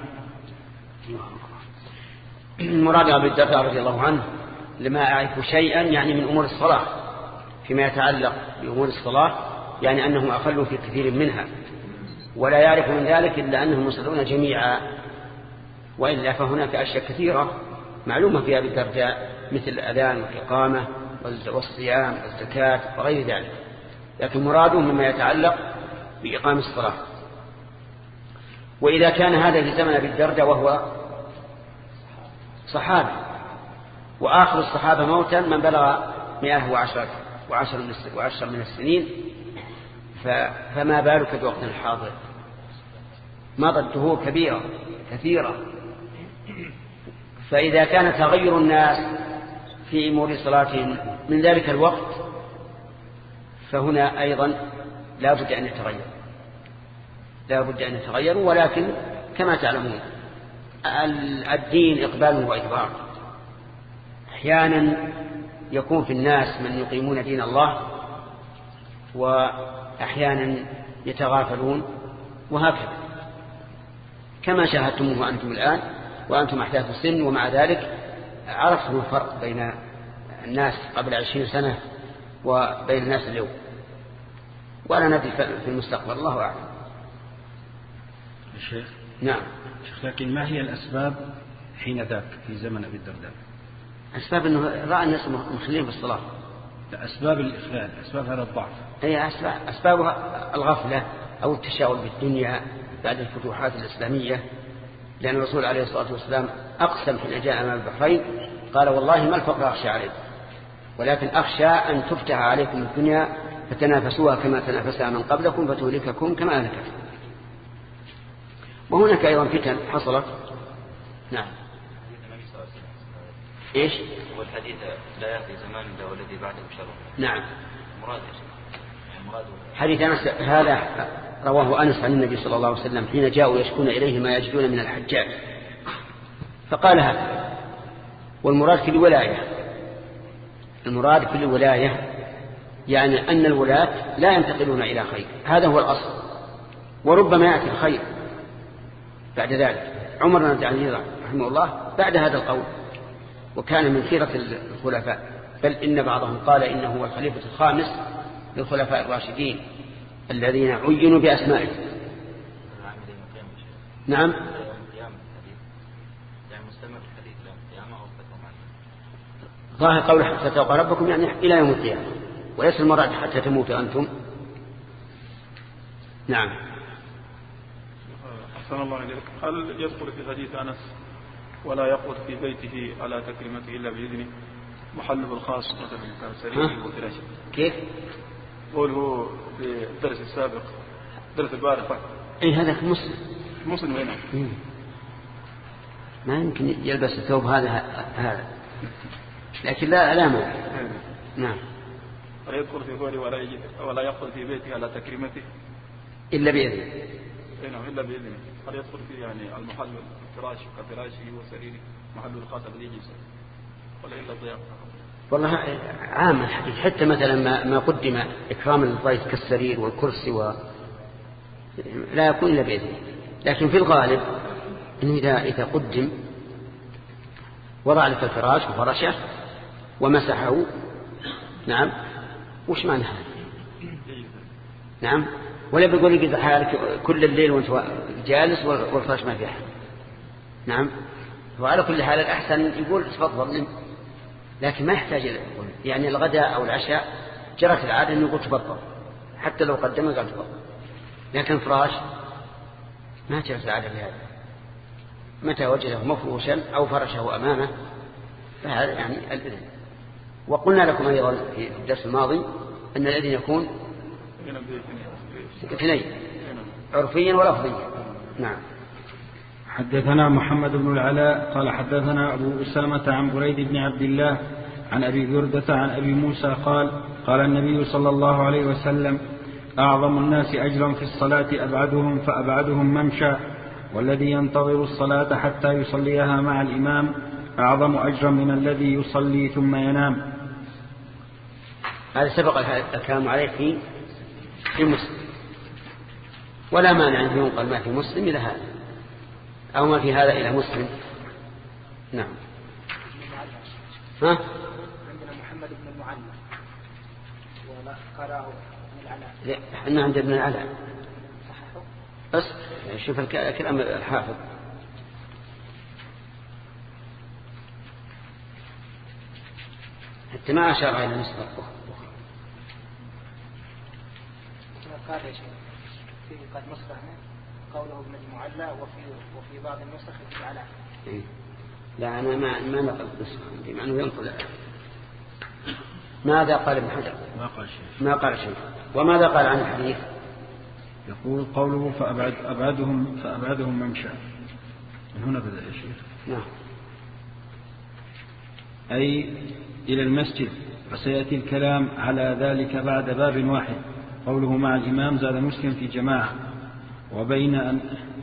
المراد أبو الدرداء رضي الله عنه لما أعرف شيئا يعني من أمور الصلاة، فيما يتعلق بأمور الصلاة يعني أنهم أقل في كثير منها، ولا يعرف من ذلك إلا أنهم يصلون جميعا. وإلا فهناك أشياء كثيرة معلومة في أبي الدرداء مثل الأذان والإقامة والصيام والزكاة وغير ذلك، لكن مراده مما يتعلق بإقام الصلاة. وإذا كان هذا في زمن أبي الدرداء وهو صحابي، وآخر الصحابة موتا من بلغ مئة وعشرة وعشر من السنين، فما بالك بوقت الحاضر؟ مضت دهور كبيرة كثيرة. فإذا كان تغير الناس في أمور صلاتهم من ذلك الوقت فهنا أيضا لا بد أن يتغير لا بد أن يتغيروا. ولكن كما تعلمون الدين إقبال وإدبار، أحيانا يكون في الناس من يقيمون دين الله وأحيانا يتغافلون، وهكذا كما شاهدتموه أنتم الآن وأنتم أحداث السن، ومع ذلك عرفتم الفرق بين الناس قبل عشرين سنة وبين الناس اليوم، وأنا ندري في المستقبل الله أعلم. الشيخ نعم. شيخ لكن ما هي الأسباب حين ذاك في زمن أبي الدرداء؟ أسباب أنه رأى الناس مخلين بالصلاة. أسباب الإخلال، أسباب هذا الضعف. هي أسباب أسبابها الغفلة أو التشاؤم بالدنيا بعد الفتوحات الإسلامية، لأن الرسول عليه الصلاة والسلام أقسم حين جاء أمام البحرين قال والله ما الفقر أخشى عليكم، ولكن أخشى أن تفتح عليكم الدنيا فتنافسوها كما تنافسها من قبلكم فتهلككم كما أهلكتكم. وهناك أيضا فتن حصلت. نعم. إيش؟ والحديث لا يأتي زمان إلا والذي بعده شر. نعم. مراد مراد حديث أنس هذا رواه أنس عن النبي صلى الله عليه وسلم حين جاءوا يشكون إليه ما يجدون من الحجاج فقال هذا. والمراد في الولاية، المراد في الولاية يعني أن الولاة لا ينتقلون إلى خير، هذا هو الأصل، وربما يأتي الخير بعد ذلك. عمر بن عبد العزيز رحمه الله بعد هذا القول، وكان من خيرة الخلفاء، بل إن بعضهم قال إنه هو الخليفة الخامس للخلفاء الراشدين الذين عينوا بأسمائهم. نعم. ظاهر قول حتى تلقى ربكم يعني إلى يوم القيامة، وليس المراد حتى تموتوا أنتم. نعم. أحسن الله إليك. هل يذكر في حديث أنس ولا يقعد في بيته على تكريمته إلا بإذنه محله الخاص مثلا كان سرير وفراشه؟ كيف؟ قوله في الدرس السابق درس البارحة. أي هذا في مسلم. مسلم هنا. ما يمكن يلبس الثوب هذا هذا، لكن لا لا ما. نعم. ولا يذكر في قوله ولا يجد ولا يقعد في بيته على تكريمته إلا بإذنه. نعم إلا بإذنه. هل يدخل فيه يعني المحل الفراش كفراشه وسريره محل الخاص الذي يجلس ولا إلا الضيافة؟ والله عام الحديث، حتى مثلا ما, ما قدم إكرام الضيف كالسرير والكرسي و... لا يكون إلا بإذنه. لكن في الغالب إنه إذا, إذا قدم وضع لك الفراش وفرشه ومسحه. نعم. وش معنى هذا؟ نعم. ولا بيقول لك إذا حالك كل الليل وانت جالس والفراش ما في أحد. نعم. وعلى كل حال الأحسن يقول تفضل، لكن ما يحتاج يعني الغداء أو العشاء جرت العادة أنه يقول تفضل، حتى لو قدمه قال تفضل. لكن فراش ما جرت العادة بهذا، متى وجده مفروشا أو فرشه أمامه فهذا يعني الإذن. وقلنا لكم أيضا في الدرس الماضي أن الإذن يكون اثنين عرفيا ولفظيا. نعم. حدثنا محمد بن العلاء قال حدثنا أبو أسامة عن بريد بن عبد الله عن أبي بردة عن أبي موسى قال قال النبي صلى الله عليه وسلم أعظم الناس أجرا في الصلاة أبعدهم فأبعدهم ممشى، والذي ينتظر الصلاة حتى يصليها مع الإمام أعظم أجرا من الذي يصلي ثم ينام. هذا سبق الكلام عليه في في مسلم، ولا مانع أن ينقل ما في مسلم إلى هذا أو ما في هذا إلى مسلم. نعم. ها؟ عندنا محمد بن المعلى ولا قرأه ابن العلاء. لا احنا عند ابن العلاء بس شوف الكلام الحافظ. حتى ما أشار إلى نسبة قال يا شيخ في قد نسخة قوله ابن المعلى وفي وفي بعض النسخ ابن العلاء. إيه؟ لا أنا ما ما نقل نسخة عندي مع إنه ينقل. ماذا قال ابن حجر؟ ما قال شيء. ما قال شيء. وماذا قال عن الحديث؟ يقول قوله فأبعد أبعدهم فأبعدهم ممشى، من هنا بدأ يا شيخ. نعم. أي إلى المسجد، وسيأتي الكلام على ذلك بعد باب واحد. قوله مع الإمام زاد مسلم في جماعة، وبين أن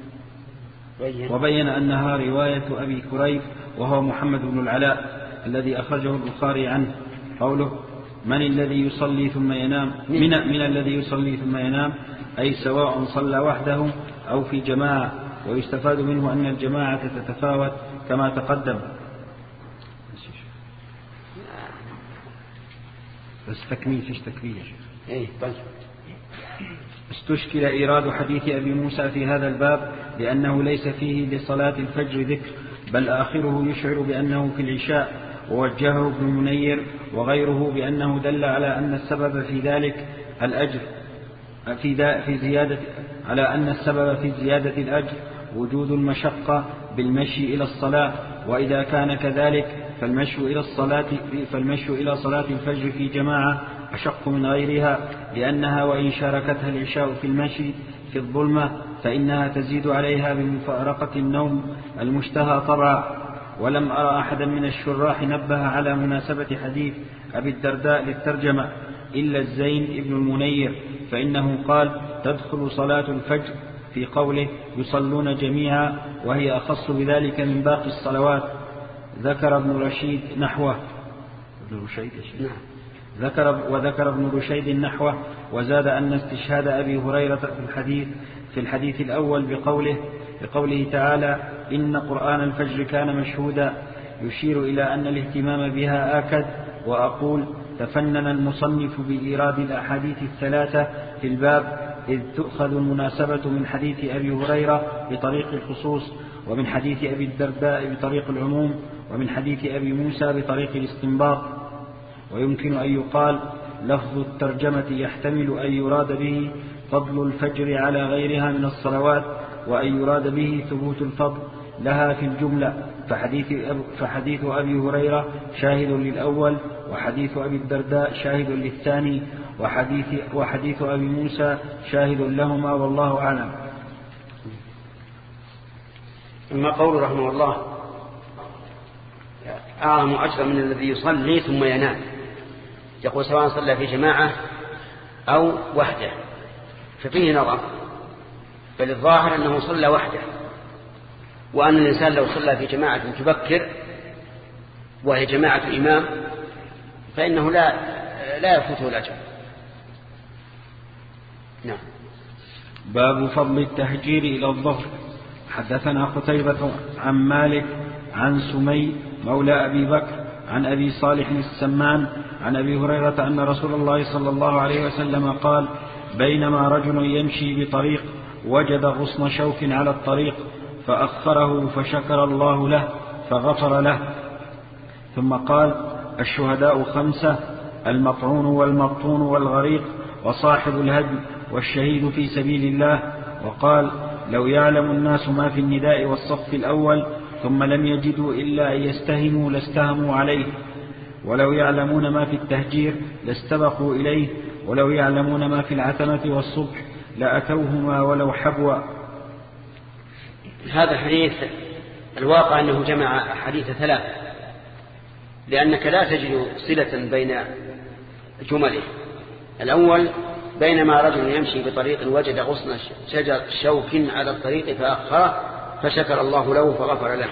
وبين أنها رواية أبي كريب وهو محمد بن العلاء الذي أخرجه البخاري عنه. قوله من الذي يصلي ثم ينام من, من الذي يصلي ثم ينام أي سواء صلى وحده أو في جماعة، ويستفاد منه أن الجماعة تتفاوت كما تقدم. بس تكميل فيش تكميل يا شيخ. إيه طيب. استشكل إيراد حديث أبي موسى في هذا الباب لأنه ليس فيه لصلاة الفجر ذكر، بل آخره يشعر بأنه في العشاء، ووجهه ابن منير وغيره بأنه دل على أن السبب في ذلك الأجر في, في زيادة على أن السبب في زيادة الأجر وجود المشقة بالمشي إلى الصلاة، وإذا كان كذلك فالمشي إلى الصلاة فالمشي إلى صلاة الفجر في جماعة أشق من غيرها، لأنها وإن شاركتها العشاء في المشي في الظلمة فإنها تزيد عليها بمفارقة النوم المشتهى طبعا. ولم أرى أحدا من الشراح نبه على مناسبة حديث أبي الدرداء للترجمة إلا الزين ابن المنير، فإنه قال تدخل صلاة الفجر في قوله يصلون جميعا، وهي أخص بذلك من باقي الصلوات. ذكر ابن رشيد نحوه ابن رشيد ذكر وذكر ابن رشيد نحوه، وزاد أن استشهاد أبي هريرة في الحديث في الحديث الأول بقوله بقوله تعالى إن قرآن الفجر كان مشهودا، يشير إلى أن الاهتمام بها آكد. وأقول تفنن المصنف بإيراد الأحاديث الثلاثة في الباب، إذ تؤخذ المناسبة من حديث أبي هريرة بطريق الخصوص، ومن حديث أبي الدرداء بطريق العموم، ومن حديث أبي موسى بطريق الاستنباط. ويمكن أن يقال لفظ الترجمة يحتمل أن يراد به فضل الفجر على غيرها من الصلوات، وأن يراد به ثبوت الفضل لها في الجملة، فحديث, أب فحديث أبي هريرة شاهد للأول، وحديث أبي الدرداء شاهد للثاني، وحديث, وحديث أبي موسى شاهد لهما، والله أعلم. أما قول رحمه الله أعظم أجر من الذي يصلي ثم ينام، يقول سواء صلى في جماعة أو وحده، ففيه نظر، بل الظاهر أنه صلى وحده، وأن الإنسان لو صلى في جماعة تبكر وهي جماعة الإمام فإنه لا لا يفوته الأجر. نعم. باب فضل التهجير إلى الظهر. حدثنا قتيبة عن مالك عن سمي مولى أبي بكر عن أبي صالح السمان عن أبي هريرة أن رسول الله صلى الله عليه وسلم قال بينما رجل يمشي بطريق وجد غصن شوك على الطريق فأخره فشكر الله له فغفر له. ثم قال الشهداء خمسة: المطعون والمبطون والغريق وصاحب الهدي والشهيد في سبيل الله. وقال لو يعلم الناس ما في النداء والصف الأول ثم لم يجدوا إلا أن يستهموا لاستهموا عليه، ولو يعلمون ما في التهجير لاستبقوا إليه، ولو يعلمون ما في العتمة والصبح لأتوهما ولو حبوا. هذا الحديث الواقع أنه جمع حديث ثلاث، لأنك لا تجد صلة بين جمله. الأول بينما رجل يمشي بطريق وجد غصن شجر شوك على الطريق فأخره فشكر الله له فغفر له،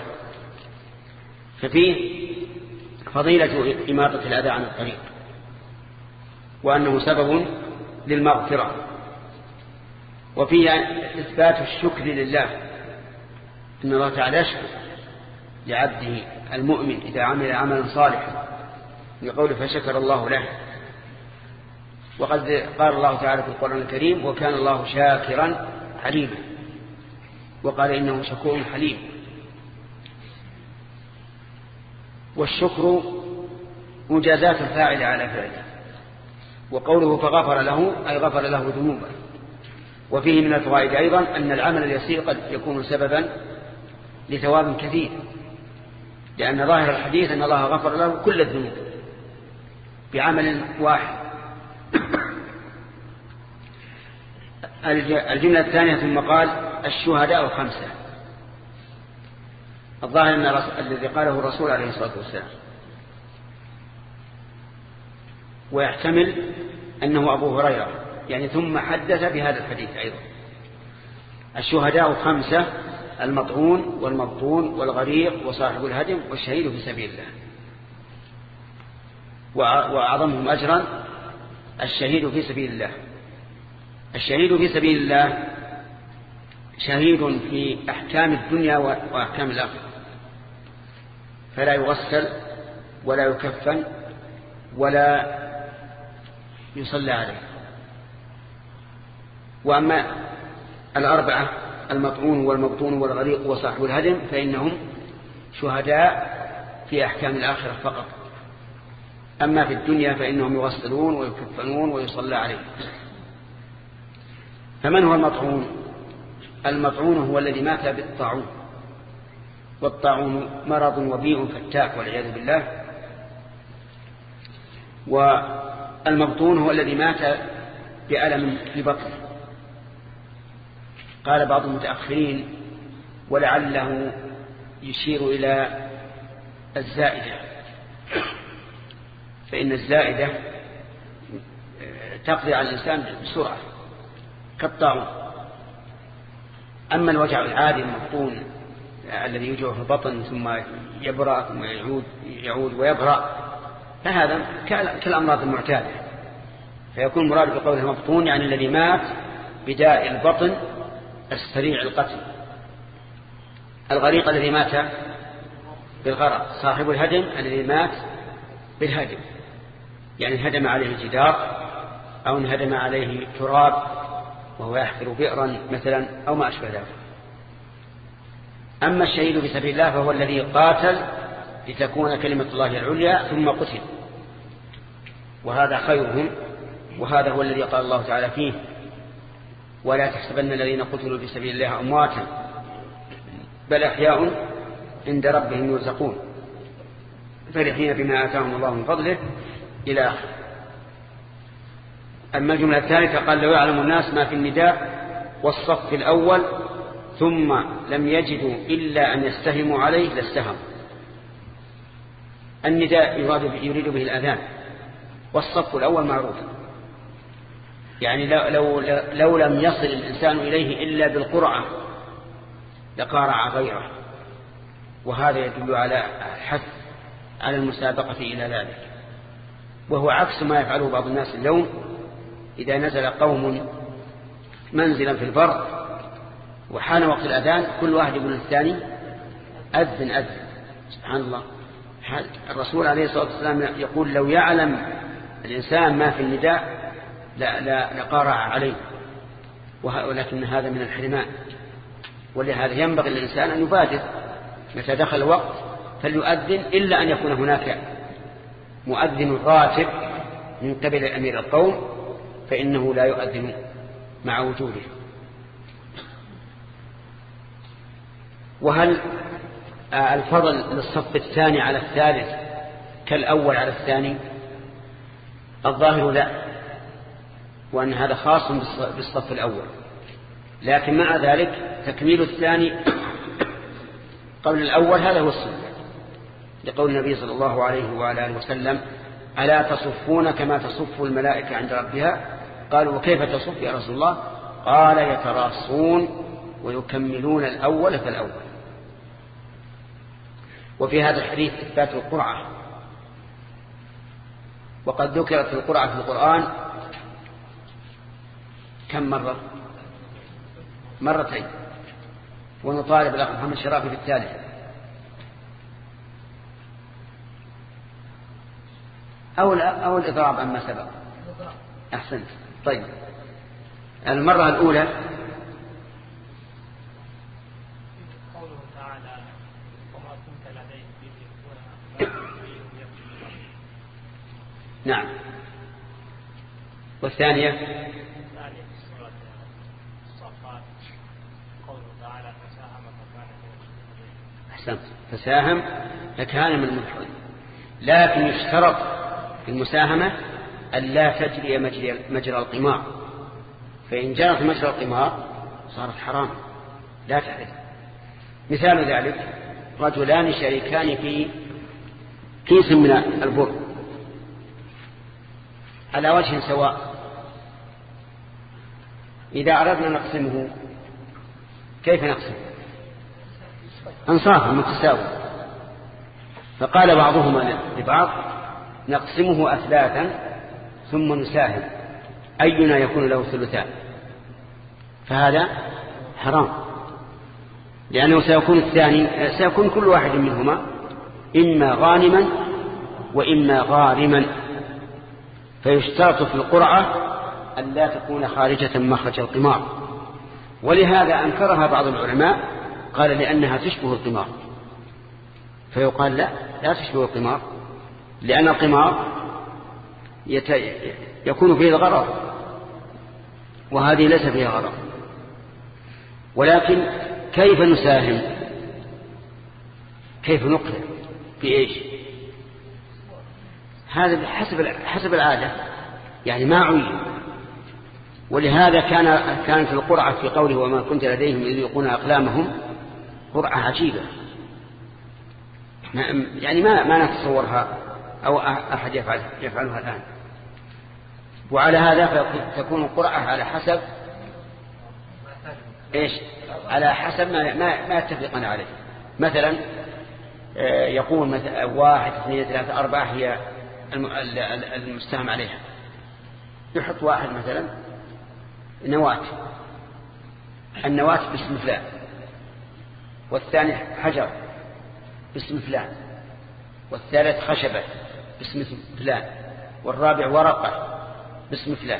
ففيه فضيلة إماطة الأذى عن الطريق، وأنه سبب للمغفرة، وفيه إثبات الشكر لله، إن الله تعالى يشكر لعبده المؤمن إذا عمل عملا صالحا يقول فشكر الله له. وقد قال الله تعالى في القرآن الكريم وكان الله شاكرا حليما، وقال إنه شكور حليم. والشكر مجازات الفاعل على فعله، وقوله فغفر له أي غفر له ذنوبه. وفيه من الفوائد أيضا أن العمل اليسير قد يكون سببا لثواب كثير، لأن ظاهر الحديث أن الله غفر له كل الذنوب بعمل واحد. الجملة الثانية ثم قال الشهداء خمسة. الظاهر أن الذي قاله الرسول عليه الصلاة والسلام، ويحتمل أنه أبو هريرة، يعني ثم حدث بهذا الحديث أيضا. الشهداء خمسة: المطعون والمبطون والغريق وصاحب الهدم والشهيد في سبيل الله. وأعظمهم أجرا الشهيد في سبيل الله. الشهيد في سبيل الله شهيد في أحكام الدنيا وأحكام الآخرة، فلا يغسل ولا يكفن ولا يصلى عليه. وأما الأربعة المطعون والمبطون والغريق وصاحب الهدم فإنهم شهداء في أحكام الآخرة فقط، أما في الدنيا فإنهم يغسلون ويكفنون ويصلى عليه. فمن هو المطعون؟ المطعون هو الذي مات بالطاعون، والطاعون مرض وبيء فتاك والعياذ بالله. والمبطون هو الذي مات بألم في بطنه. قال بعض المتأخرين ولعله يشير إلى الزائدة، فإن الزائدة تقضي على الإنسان بسرعة كالطاعون. أما الوجع العادي المبطون الذي يوجع في البطن ثم يبرأ ثم يعود, يعود ويبرأ فهذا كالأمراض المعتادة، فيكون مراد بقوله المبطون يعني الذي مات بداء البطن السريع القتل. الغريق الذي مات بالغرق، صاحب الهدم الذي مات بالهدم، يعني انهدم عليه جدار أو انهدم عليه تراب وهو يحفر بئرا مثلا أو ما أشبه ذلك. أما الشهيد في سبيل الله فهو الذي قاتل لتكون كلمة الله العليا ثم قتل، وهذا خيرهم، وهذا هو الذي قال الله تعالى فيه: ولا تحسبن الذين قتلوا في سبيل الله أمواتا بل أحياء عند ربهم يرزقون فرحين بما آتاهم الله من فضله إلى آخره. أما الجملة الثالثة قال: لو يعلم الناس ما في النداء والصف الأول ثم لم يجدوا إلا أن يستهموا عليه لاستهموا. النداء يريد به الأذان، والصف الأول معروف، يعني لو, لو, لو لم يصل الإنسان إليه إلا بالقرعة لقارع غيره، وهذا يدل على الحث على المسابقة إلى ذلك، وهو عكس ما يفعله بعض الناس اليوم. إذا نزل قوم منزلا في البر وحان وقت الأذان كل واحد يقول الثاني أذن أذن. سبحان الله، الرسول عليه الصلاة والسلام يقول: لو يعلم الإنسان ما في النداء لا لا لقارع عليه، ولكن هذا من الحرمان، ولهذا ينبغي للإنسان أن يبادر متى دخل الوقت فليؤذن، إلا أن يكون هناك مؤذن راتب من قبل أمير القوم فإنه لا يؤذن مع وجوده. وهل الفضل للصف الثاني على الثالث كالأول على الثاني؟ الظاهر لا، وأن هذا خاص بالصف الأول، لكن مع ذلك تكميل الثاني قول الأول هذا هو السنة، لقول النبي صلى الله عليه وعلى آله وسلم: ألا تصفون كما تصف الملائكة عند ربها؟ قالوا: وكيف تصف يا رسول الله؟ قال: يتراصون ويكملون الأول فالأول. وفي هذا الحديث إثبات القرعة، وقد ذكرت القرعة في القرآن كم مرة؟ مرتين، ونطالب الأخ محمد شرافي في الثالثة. أو أو الإضراب أما سبق. أحسنت. طيب، المرة الأولى قوله تعالى: وما كنت لديهم إذ نعم. والثانية الثانية في سورة الصافات قوله تعالى: فساهم فكان من المدحضين. أحسنت، فساهم فكان من المدحضين. لكن يشترط في المساهمة ألا تجري مجرى القمار، فإن جرت مجرى القمار صارت حرام لا تحرم. مثال ذلك: رجلان شريكان في كيس من البر على وجه سواء، إذا أردنا نقسمه كيف نقسمه؟ أنصافا متساوي. فقال بعضهما لبعض: نقسمه أثلاثا ثم نساهم أينا يكون له ثلثان. فهذا حرام، لأنه سيكون الثاني سيكون كل واحد منهما إما غانما وإما غارما، فيشترط في القرعة أن لا تكون خارجة مخرج القمار. ولهذا أنكرها بعض العلماء، قال لأنها تشبه القمار، فيقال لا لا تشبه القمار، لأن القمار يت... يكون فيه الغرر، وهذه ليس فيها غرر. ولكن كيف نساهم؟ كيف نقرأ في إيش؟ هذا حسب حسب العادة، يعني ما عين. ولهذا كان كانت القرعة في قوله: وما كنت لديهم إذ يلقون أقلامهم، قرعة عجيبة، يعني ما ما نتصورها أو أحد يفعل يفعلها الآن. وعلى هذا تكون القرعة على حسب إيش؟ على حسب ما ما, ما يتفقون عليه. مثلا يقول مثلا واحد اثنين ثلاثة أربعة هي المستهم عليها، يحط واحد مثلا نواة، النواة باسم فلان، والثاني حجر باسم فلان، والثالث خشبة باسم فلان، والرابع ورقة باسم فلان،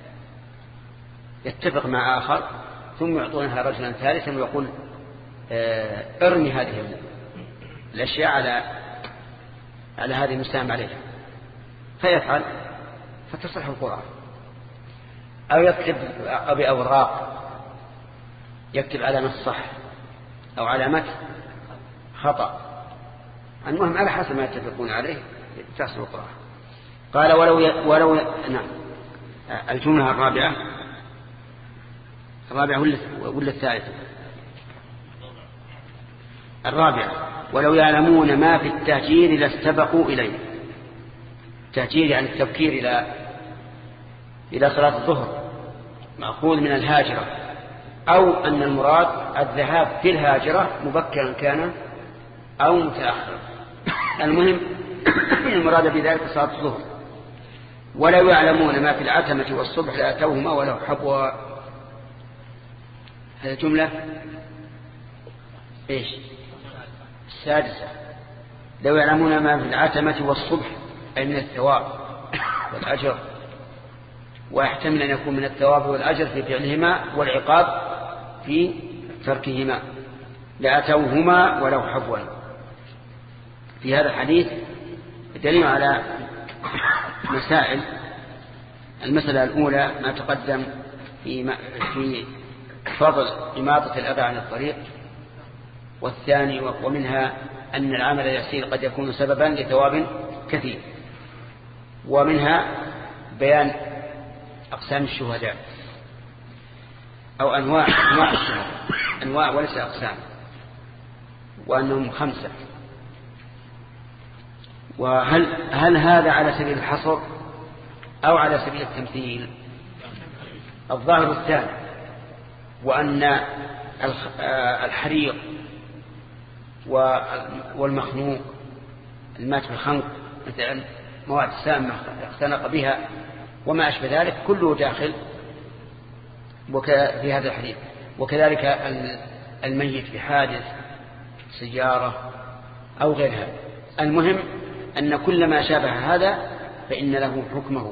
يتفق مع آخر ثم يعطونها رجلا ثالثا ويقول ارمي هذه الأشياء على على هذه المساهم عليها، فيفعل فتصلح القرعة. أو يكتب بأوراق، يكتب علامة صح أو علامة خطأ، المهم على حسب ما يتفقون عليه تصل القرعة. قال ولو ي... ولو ي... نعم. الجملة الرابعة الرابعة ولا ولا الثالثة؟ الرابعة ولو يعلمون ما في التهجير لاستبقوا إليه. التهجير يعني التبكير إلى إلى صلاة الظهر، مأخوذ من الهاجرة، أو أن المراد الذهاب في الهاجرة مبكرا كان أو متأخرا، المهم المراد بذلك صلاة الظهر. ولو يعلمون ما في العتمة والصبح لأتوهما ولو حبوا. هذه الجملة إيش؟ السادسة. لو يعلمون ما في العتمة والصبح أي من الثواب والأجر، ويحتمل أن يكون من الثواب والأجر في فعلهما والعقاب في تركهما، لأتوهما ولو حبوا. في هذا الحديث دليل على مسائل. المسألة الأولى ما تقدم في في فضل إماطة الأذى عن الطريق، والثاني ومنها أن العمل اليسير قد يكون سببا لثواب كثير، ومنها بيان أقسام الشهداء أو أنواع أنواع الشهداء، أنواع وليس أقسام، وأنهم خمسة. وهل هل هذا على سبيل الحصر أو على سبيل التمثيل؟ الظاهر الثاني، وأن الحريق والمخنوق المات في الخنق مثلا مواد سامة اختنق بها وما أشبه ذلك كله داخل في هذا الحديث. وكذلك الميت في حادث سيارة أو غيرها. المهم أن كل ما شابه هذا فإن له حكمه.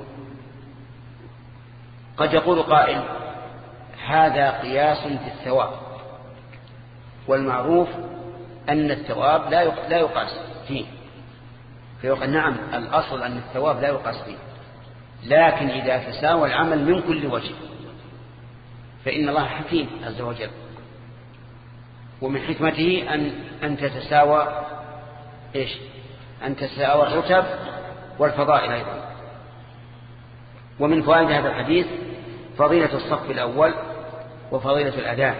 قد يقول قائل هذا قياس في الثواب، والمعروف أن الثواب لا يقاس فيه، فيقول نعم الأصل أن الثواب لا يقاس فيه، لكن إذا تساوى العمل من كل وجه فإن الله حكيم عز وجل، ومن حكمته أن أن تتساوى إيش؟ أن تتساوى الرتب والفضائل أيضا. ومن فوائد هذا الحديث فضيلة الصف الأول وفضيلة الأذان.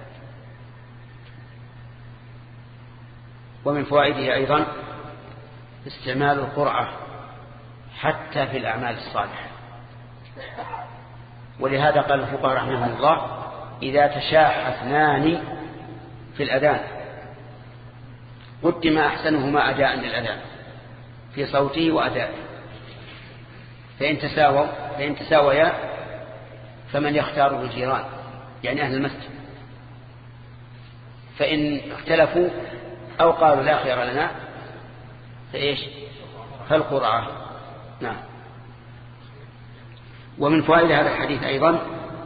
ومن فوائده أيضا استعمال القرعة حتى في الأعمال الصالحة. ولهذا قال الفقهاء رحمهم الله إذا تشاح اثنان في الأذان قدم أحسنهما أداء للأذان في صوته وأدائه، فإن تساووا فإن تساويا فمن يختار الجيران يعني أهل المسجد، فإن اختلفوا أو قالوا لا خير لنا فإيش؟ فالقرعة. نعم. ومن فوائد هذا الحديث أيضا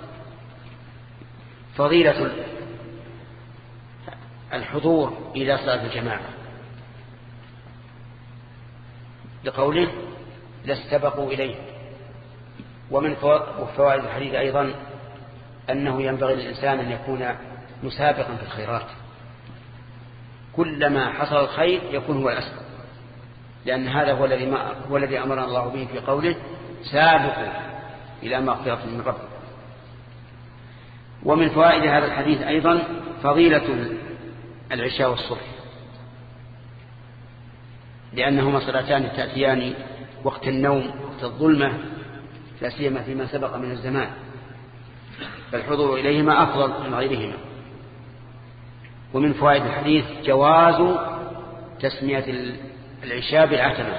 فضيلة الحضور إلى صلاة الجماعة، لقوله لاستبقوا إليه. ومن فوائد الحديث أيضا أنه ينبغي للإنسان أن يكون مسابقا في الخيرات، كلما حصل الخير يكون هو الأسبق، لأن هذا هو الذي هو الذي أمرنا الله به في قوله سابقوا إلى مغفرة من ربكم. ومن فوائد هذا الحديث أيضا فضيلة العشاء والصبح، لأنهما صلاتان تأتيان وقت النوم وقت الظلمة لا سيما فيما سبق من الزمان، فالحضور إليهما أفضل من غيرهما. ومن فوائد الحديث جواز تسمية العشاء بالعتمة.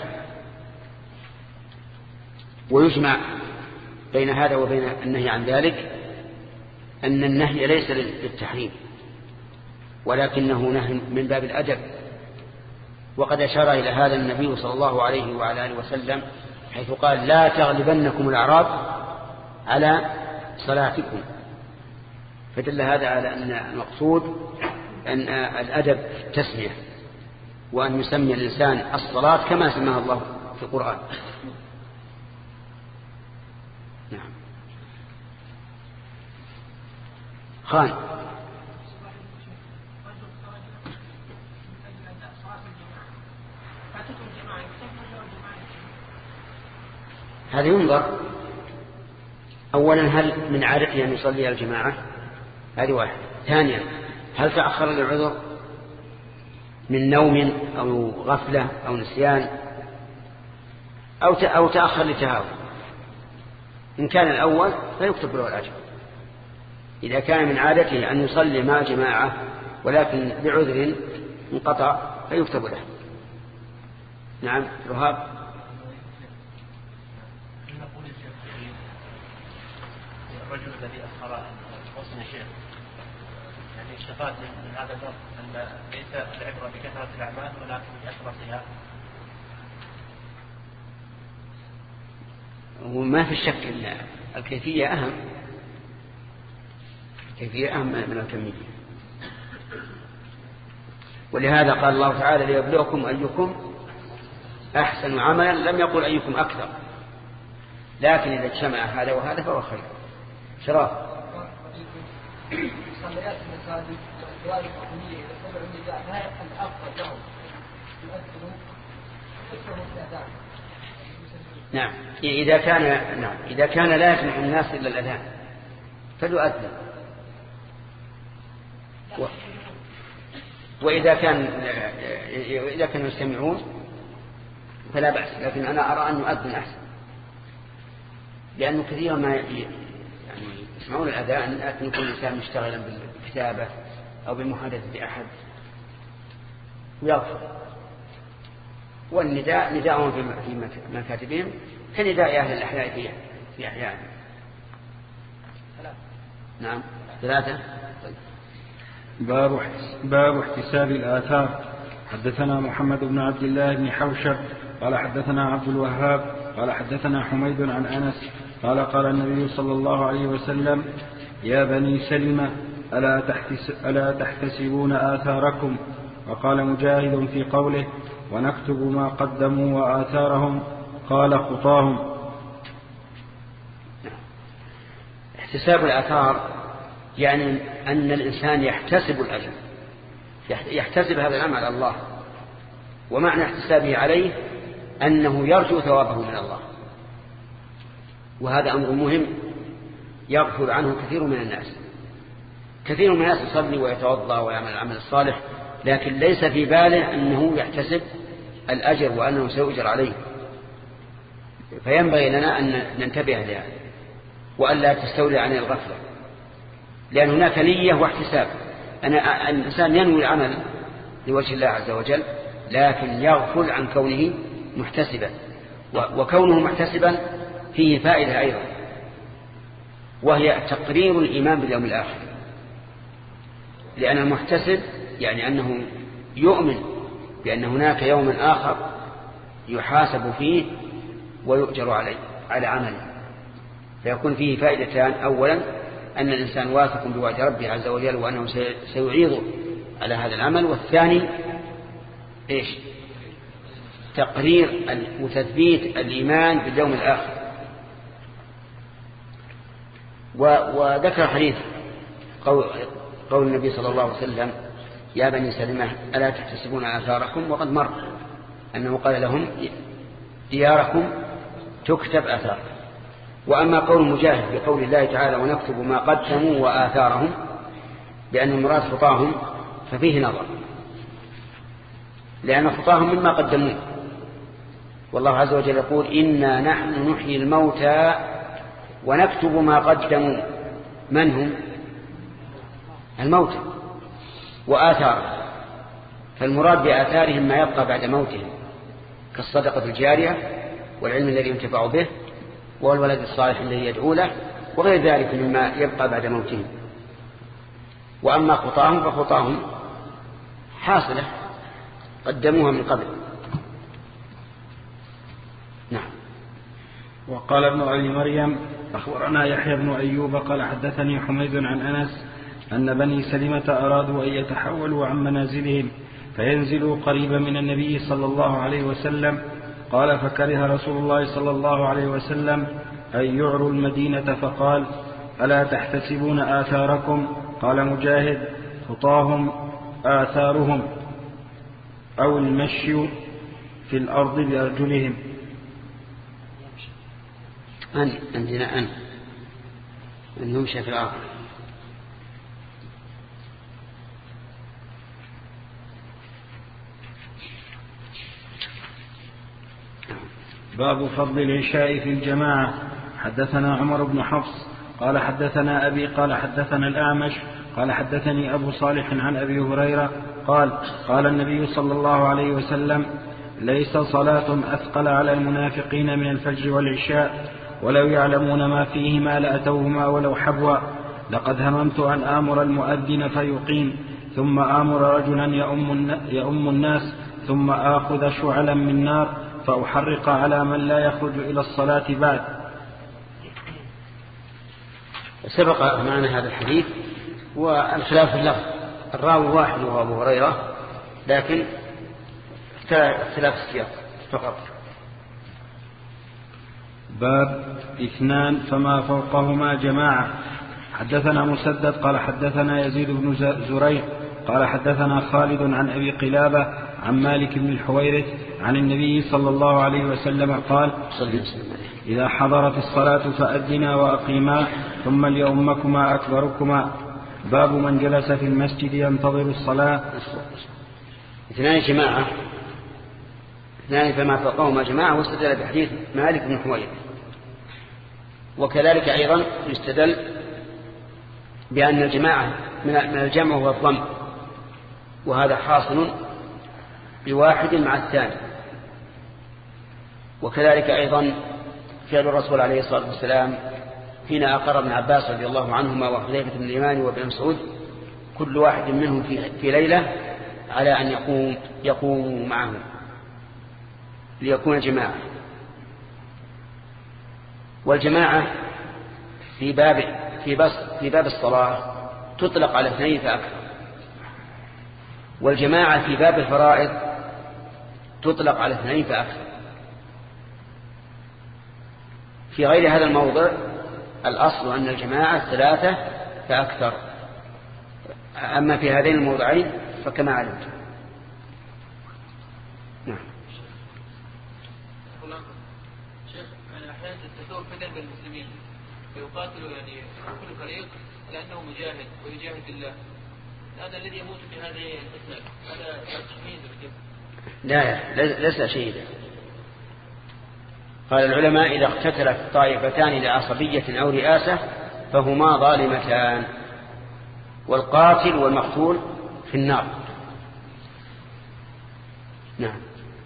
ويجمع بين هذا وبين النهي عن ذلك أن النهي ليس للتحريم ولكنه نهي من باب الأدب، وقد أشار إلى هذا النبي صلى الله عليه وعلى آله وسلم حيث قال لا تغلبنكم الأعراب على صلاتكم، فدل هذا على أن المقصود أن الأدب في التسمية، وأن يسمي الإنسان الصلاة كما سماها الله في القرآن. نعم. خان هذا ينظر أولا هل من عادته أن يصلي الجماعة؟ هذه واحد. ثانيا هل تأخر للعذر من نوم أو غفلة أو نسيان أو تأخر لتهاون؟ إن كان الأول فيكتب له الأجر. إذا كان من عادته أن يصلي مع جماعة ولكن بعذر انقطع فيكتب له. نعم. رهاب. الرجل الذي أخر وصل شيء يعني استفاد من هذا النص أن ليس العبرة بكثرة الأعمال ولكن بأخرتها. وما في شك أن الكيفية أهم، الكيفية أهم من الكمية، ولهذا قال الله تعالى ليبلوكم أيكم أحسن عملا، لم يقل أيكم أكثر، لكن إذا اجتمع هذا وهذا فهو خير. شراف. صليات المساجد والصلاه القوميه اذا سمعوا النداء لا يبقى الافضل لهم يؤذنوا يكثروا في الاذان. نعم. اذا كان نعم اذا كان لا يسمع الناس الا الاذان فليؤذن، و... واذا كان اذا كانوا يستمعون فلا باس، لكن انا ارى ان يؤذن احسن، لانه كثيرا ما يعني يسمعون الأذان لكن يكون الإنسان مشتغلا بالكتابة أو بمحادثة أحد ويغفر، والنداء نداءهم في مكاتبهم كنداء أهل الأحياء في أحيائهم. نعم. ثلاثة. باب باب احتساب الآثار. حدثنا محمد بن عبد الله بن حوشب قال حدثنا عبد الوهاب قال حدثنا حميد عن أنس قال قال النبي صلى الله عليه وسلم يا بني سلمة ألا, تحتس ألا تحتسبون آثاركم؟ وقال مجاهد في قوله ونكتب ما قدموا وآثارهم قال خطاهم. احتساب الآثار يعني أن الإنسان يحتسب الأجر، يحتسب هذا العمل على الله، ومعنى احتسابه عليه أنه يرجو ثوابه من الله، وهذا أمر مهم يغفل عنه كثير من الناس. كثير من الناس يصلي ويتوضأ ويعمل العمل الصالح لكن ليس في باله أنه يحتسب الأجر وأنه سيؤجر عليه، فينبغي لنا أن ننتبه لهذا وأن لا تستولي عن الغفلة، لأن هناك نية واحتساب. أنا الإنسان ينوي العمل لوجه الله عز وجل لكن يغفل عن كونه محتسبا، وكونه محتسبا فيه فائدة أيضا، وهي تقرير الإيمان باليوم الآخر، لأن المحتسب يعني أنه يؤمن بأن هناك يوم آخر يحاسب فيه ويؤجر عليه على عمله، فيكون فيه فائدتان: أولا أن الإنسان واثق بوعد ربه عز وجل وأنه سيعيض على هذا العمل، والثاني إيش؟ تقرير وتثبيت الإيمان باليوم الآخر. وذكر حديث قول, قول النبي صلى الله عليه وسلم يا بني سلمة ألا تحتسبون آثاركم، وقد مر أنه قال لهم دياركم تكتب آثاركم. وأما قول مجاهد بقول الله تعالى ونكتب ما قدموا وآثارهم بأن المراد خطاهم ففيه نظر، لأن خطاهم مما قدموه والله عز وجل يقول إنا نحن نحيي الموتى ونكتب ما قدموا. من هم؟ الموتى وآثار. فالمراد بآثارهم ما يبقى بعد موتهم كالصدقة الجارية والعلم الذي ينتفع به والولد الصالح الذي يدعو له وغير ذلك مما يبقى بعد موتهم. وأما خطاهم فخطاهم حاصلة قدموها من قبل. نعم. وقال ابن أبي مريم أخبرنا يحيى بن أيوب قال حدثني حميد عن أنس أن بني سلمة أرادوا أن يتحولوا عن منازلهم فينزلوا قريبا من النبي صلى الله عليه وسلم. قال فكره رسول الله صلى الله عليه وسلم أن يعروا المدينة فقال ألا تحتسبون آثاركم؟ قال مجاهد خطاهم آثارهم أو المشي في الأرض بأرجلهم. أن عندنا أن أن يمشي في الأرض. باب فضل العشاء في الجماعة. حدثنا عمر بن حفص قال حدثنا أبي قال حدثنا الأعمش قال حدثني أبو صالح عن أبي هريرة قال قال النبي صلى الله عليه وسلم ليس صلاة أثقل على المنافقين من الفجر والعشاء ولو يعلمون ما فيهما لأتوهما ولو حبوا. لقد هممت أن آمر المؤذن فيقيم ثم آمر رجلا يؤم الناس ثم آخذ شعلا من نار فأحرق على من لا يخرج إلى الصلاة بعد. سبق معنا هذا الحديث والخلاف في اللفظ. الراوي واحد وهو أبو هريرة لكن اختلاف السياق فقط. باب اثنان فما فوقهما جماعة. حدثنا مسدد قال حدثنا يزيد بن زريع قال حدثنا خالد عن أبي قلابة عن مالك بن الحويرث عن النبي صلى الله عليه وسلم قال إذا حضرت الصلاة فأذنا وأقيما ثم ليؤمكما أكبركما. باب من جلس في المسجد ينتظر الصلاة. اثنان جماعة اثنان فما فوقهما جماعة واستدل بحديث مالك بن الحويرث. وكذلك أيضا يستدل بأن الجماعة من الجمع هو الضم وهذا حاصل بواحد مع الثاني. وكذلك أيضا فعل الرسول عليه الصلاة والسلام حين أقر ابن عباس رضي الله عنهما وحذيفة بن اليمان وابن مسعود كل واحد منهم في, في ليلة على أن يقوم يقوم معه ليكون جماعة. والجماعة في باب في بس في باب الصلاة تطلق على اثنين فأكثر. والجماعة في باب الفرائض تطلق على اثنين فأكثر. في غير هذا الموضع الأصل أن الجماعة ثلاثة فأكثر. أما في هذين الموضعين فكما علمت. نعم. شيخ يعني أحيانا تدور فتن بين المسلمين فيقاتلوا يعني كل فريق لأنه مجاهد ويجاهد الله. هذا الذي يموت في هذه الفتنة هذا شهيد ولا؟ لا ليس شهيدا. قال العلماء إذا اقتتلت طائفتان لعصبية أو رئاسة فهما ظالمتان والقاتل والمقتول في النار. نعم.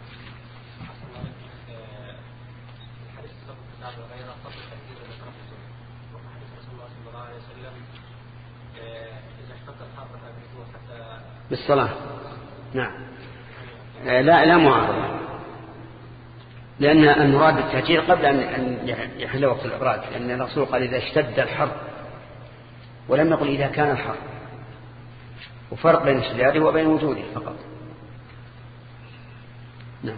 بالصلاة. نعم. لا لا معارضة لأن المراد بالتهجير قبل أن يحل وقت الإبراد لأن الرسول قال إذا اشتد الحر ولم يقل إذا كان الحر وفرق بين اشتداده وبين وجوده فقط. نعم.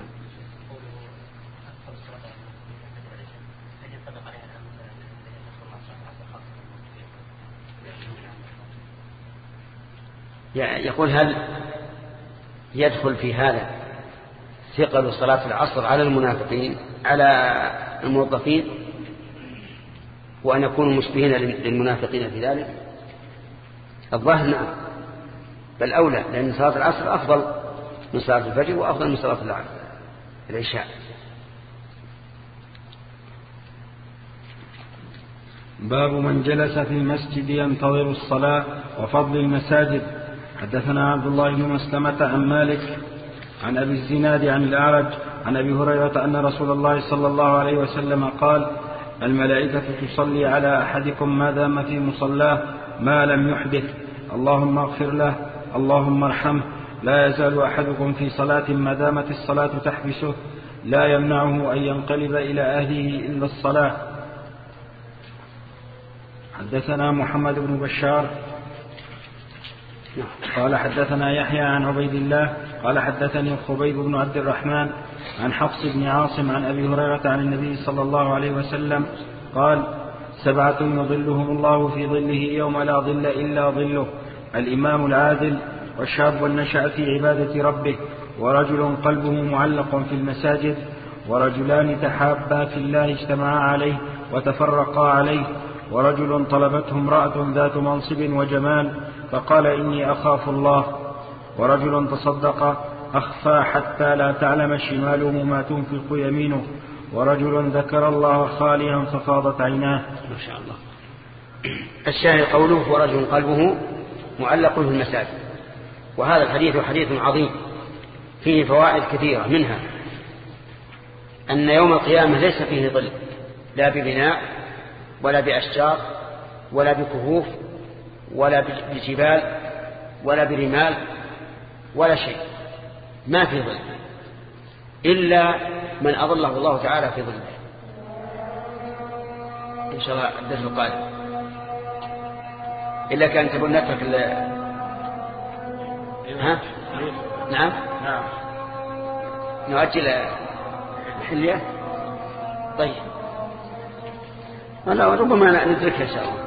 يقول هل يدخل في هذا ثقل صلاة العصر على المنافقين على الموظفين وأن يكونوا مشبهين للمنافقين في ذلك؟ الظاهر نعم بل أولى لأن صلاة العصر أفضل من صلاة الفجر وأفضل من صلاة العشاء. باب من جلس في المسجد ينتظر الصلاة وفضل المساجد. حدثنا عبد الله بن مسلمة عن مالك عن أبي الزناد عن الأعرج عن أبي هريرة أن رسول الله صلى الله عليه وسلم قال: الملائكة تصلي على أحدكم ما دام في مصلاه ما لم يحدث، اللهم اغفر له، اللهم ارحمه. لا يزال أحدكم في صلاة ما دامت الصلاة تحبسه، لا يمنعه أن ينقلب إلى أهله إلا الصلاة. حدثنا محمد بن بشار قال حدثنا يحيى عن عبيد الله قال حدثني خبيب بن عبد الرحمن عن حفص بن عاصم عن أبي هريرة عن النبي صلى الله عليه وسلم قال: سبعة يظلهم الله في ظله يوم لا ظل إلا ظله: الإمام العادل، والشاب نشأ في عبادة ربه، ورجل قلبه معلق في المساجد، ورجلان تحابا في الله اجتمعا عليه وتفرقا عليه، ورجل طلبته امرأة ذات منصب وجمال فقال: إني أخاف الله، ورجل تصدق أخفى حتى لا تعلم شماله ما تنفق يمينه، ورجل ذكر الله خاليا ففاضت عيناه. ما شاء الله. الشاهد قوله: ورجل قلبه معلق في المساجد. وهذا الحديث حديث عظيم فيه فوائد كثيرة، منها أن يوم القيامة ليس فيه ظل، لا ببناء ولا بأشجار ولا بكهوف ولا بجبال ولا برمال ولا شيء، ما في ظل إلا من أظله الله تعالى في ظله. إن شاء الله الدرس القادم، إلا كان تقول نترك ال... ها؟ نعم نعم نؤجل الحلية. طيب ولا ربما ندركها إن شاء الله.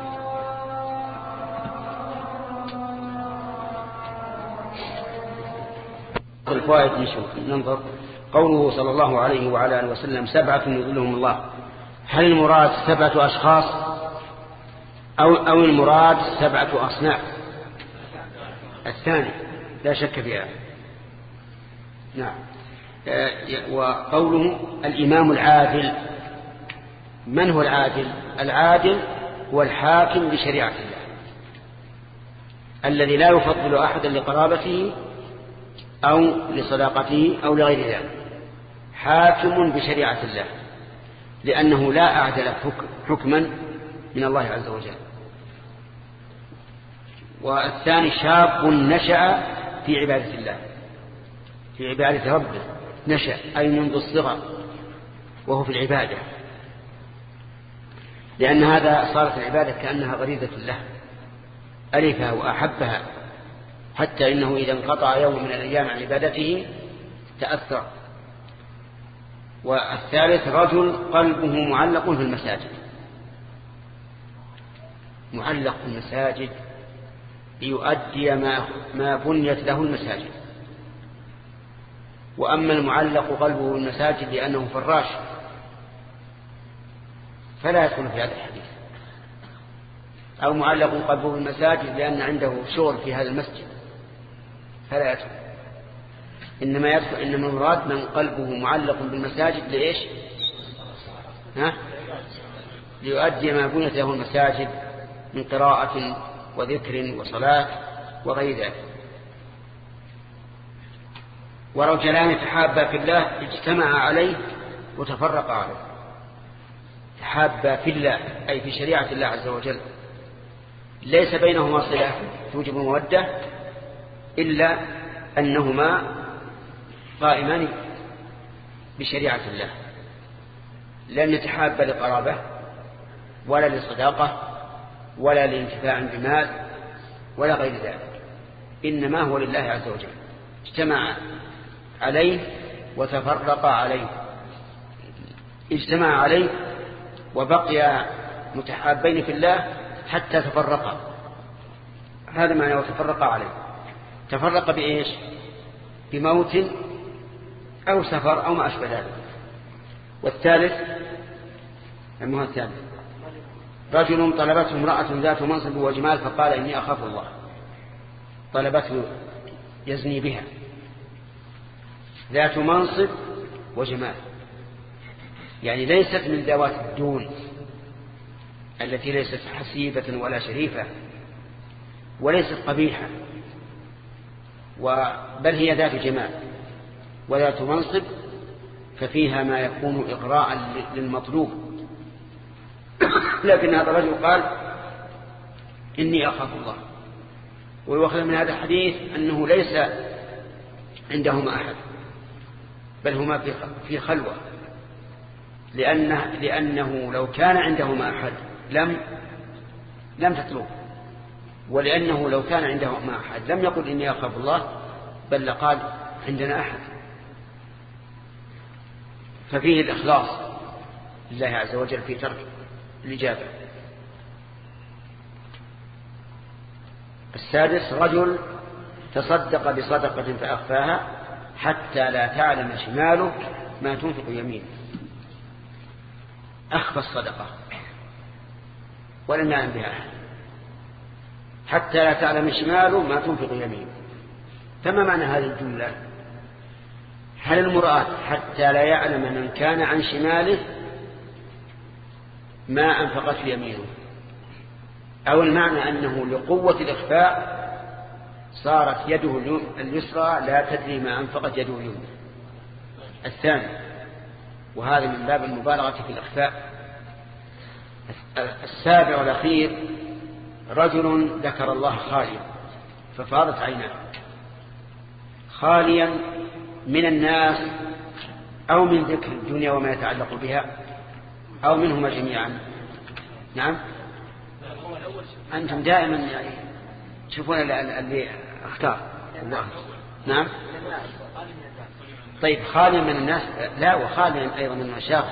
الفوائد نشوف ننظر. قوله صلى الله عليه وعلى آله وسلم: سبعة يظلهم الله، هل المراد سبعة أشخاص أو, أو المراد سبعة أصناف؟ الثاني لا شك فيها. نعم. وقوله الإمام العادل، من هو العادل؟ العادل هو الحاكم بشريعة الله، الذي لا يفضل أحدا لقرابته أو لصداقته أو لغير ذلك، حاكم بشريعة الله، لأنه لا أعدل حكما من الله عز وجل. والثاني شاب نشأ في عبادة الله، في عبادة ربه، نشأ أي منذ الصغر وهو في العبادة، لأن هذا صارت العبادة كأنها غريزة له، ألفها وأحبها، حتى إنه إذا انقطع يوم من الأيام عن عبادته تأثر. والثالث رجل قلبه معلق في المساجد، معلق في المساجد ليؤدي ما, ما بنيت له المساجد. وأما المعلق قلبه في المساجد لأنه فراش فلا يدخل في هذا الحديث، أو معلق قلبه في المساجد لأن عنده شغل في هذا المسجد فلا يدخل. إنما يدخل إنما المراد من قلبه معلق بالمساجد لإيش؟ ها؟ ليؤدي ما بنيت له المساجد من قراءة وذكر وصلاة وغير ذلك. ورجلان تحابا في الله اجتمعا عليه وتفرقا عليه. تحابا في الله أي في شريعة الله عز وجل، ليس بينهما صلة توجب المودة إلا أنهما قائمان بشريعة الله، لم يتحابا لقرابة ولا لصداقة ولا لانتفاع بمال ولا غير ذلك، إنما هو لله عز وجل. اجتمع عليه وتفرق عليه، اجتمع عليه وبقي متحابين في الله حتى تفرقا، هذا معنى وتفرق عليه. تفرق بإيش؟ بموت أو سفر أو ما أشبه ذلك. والثالث المهم الثالث رجل طلبته امرأة ذات منصب وجمال فقال إني أخاف الله. طلبته يزني بها، ذات منصب وجمال، يعني ليست من ذوات الدون التي ليست حسيبة ولا شريفة وليست قبيحة، بل هي ذات جمال وذات منصب، ففيها ما يكون إغراء للمطلوب. لكن هذا الرجل قال إني أخاف الله، ويؤخذ من هذا الحديث أنه ليس عندهما أحد، بل هما في خلوة، لأنه, لأنه لو كان عندهما أحد لم لم تطلب، ولأنه لو كان عندهما أحد لم يقل إني أخاف الله، بل لقال عندنا أحد. ففيه الإخلاص لله عز وجل في ترك الإجابة. السادس: رجل تصدق بصدقة فأخفاها حتى لا تعلم شماله ما تنفق يمينه. أخفى الصدقة ولم يعلم بها أحد، حتى لا تعلم شماله ما تنفق يمينه. فما معنى هذه الجملة؟ هل المراد حتى لا يعلم من كان عن شماله ما أنفقت يمينه، أو المعنى أنه لقوة الإخفاء صارت يده اليسرى لا تدري ما أنفقت يده اليمنى؟ الثاني، وهذا من باب المبالغة في الإخفاء. السابع والأخير: رجل ذكر الله خاليا ففاضت عيناه، خاليا من الناس أو من ذكر الدنيا وما يتعلق بها، أو منهما جميعا. نعم، أنتم دائما يعني تشوفون اللي اختار الله. نعم، طيب، خاليا من الناس لا، وخاليا أيضا من المشاغل،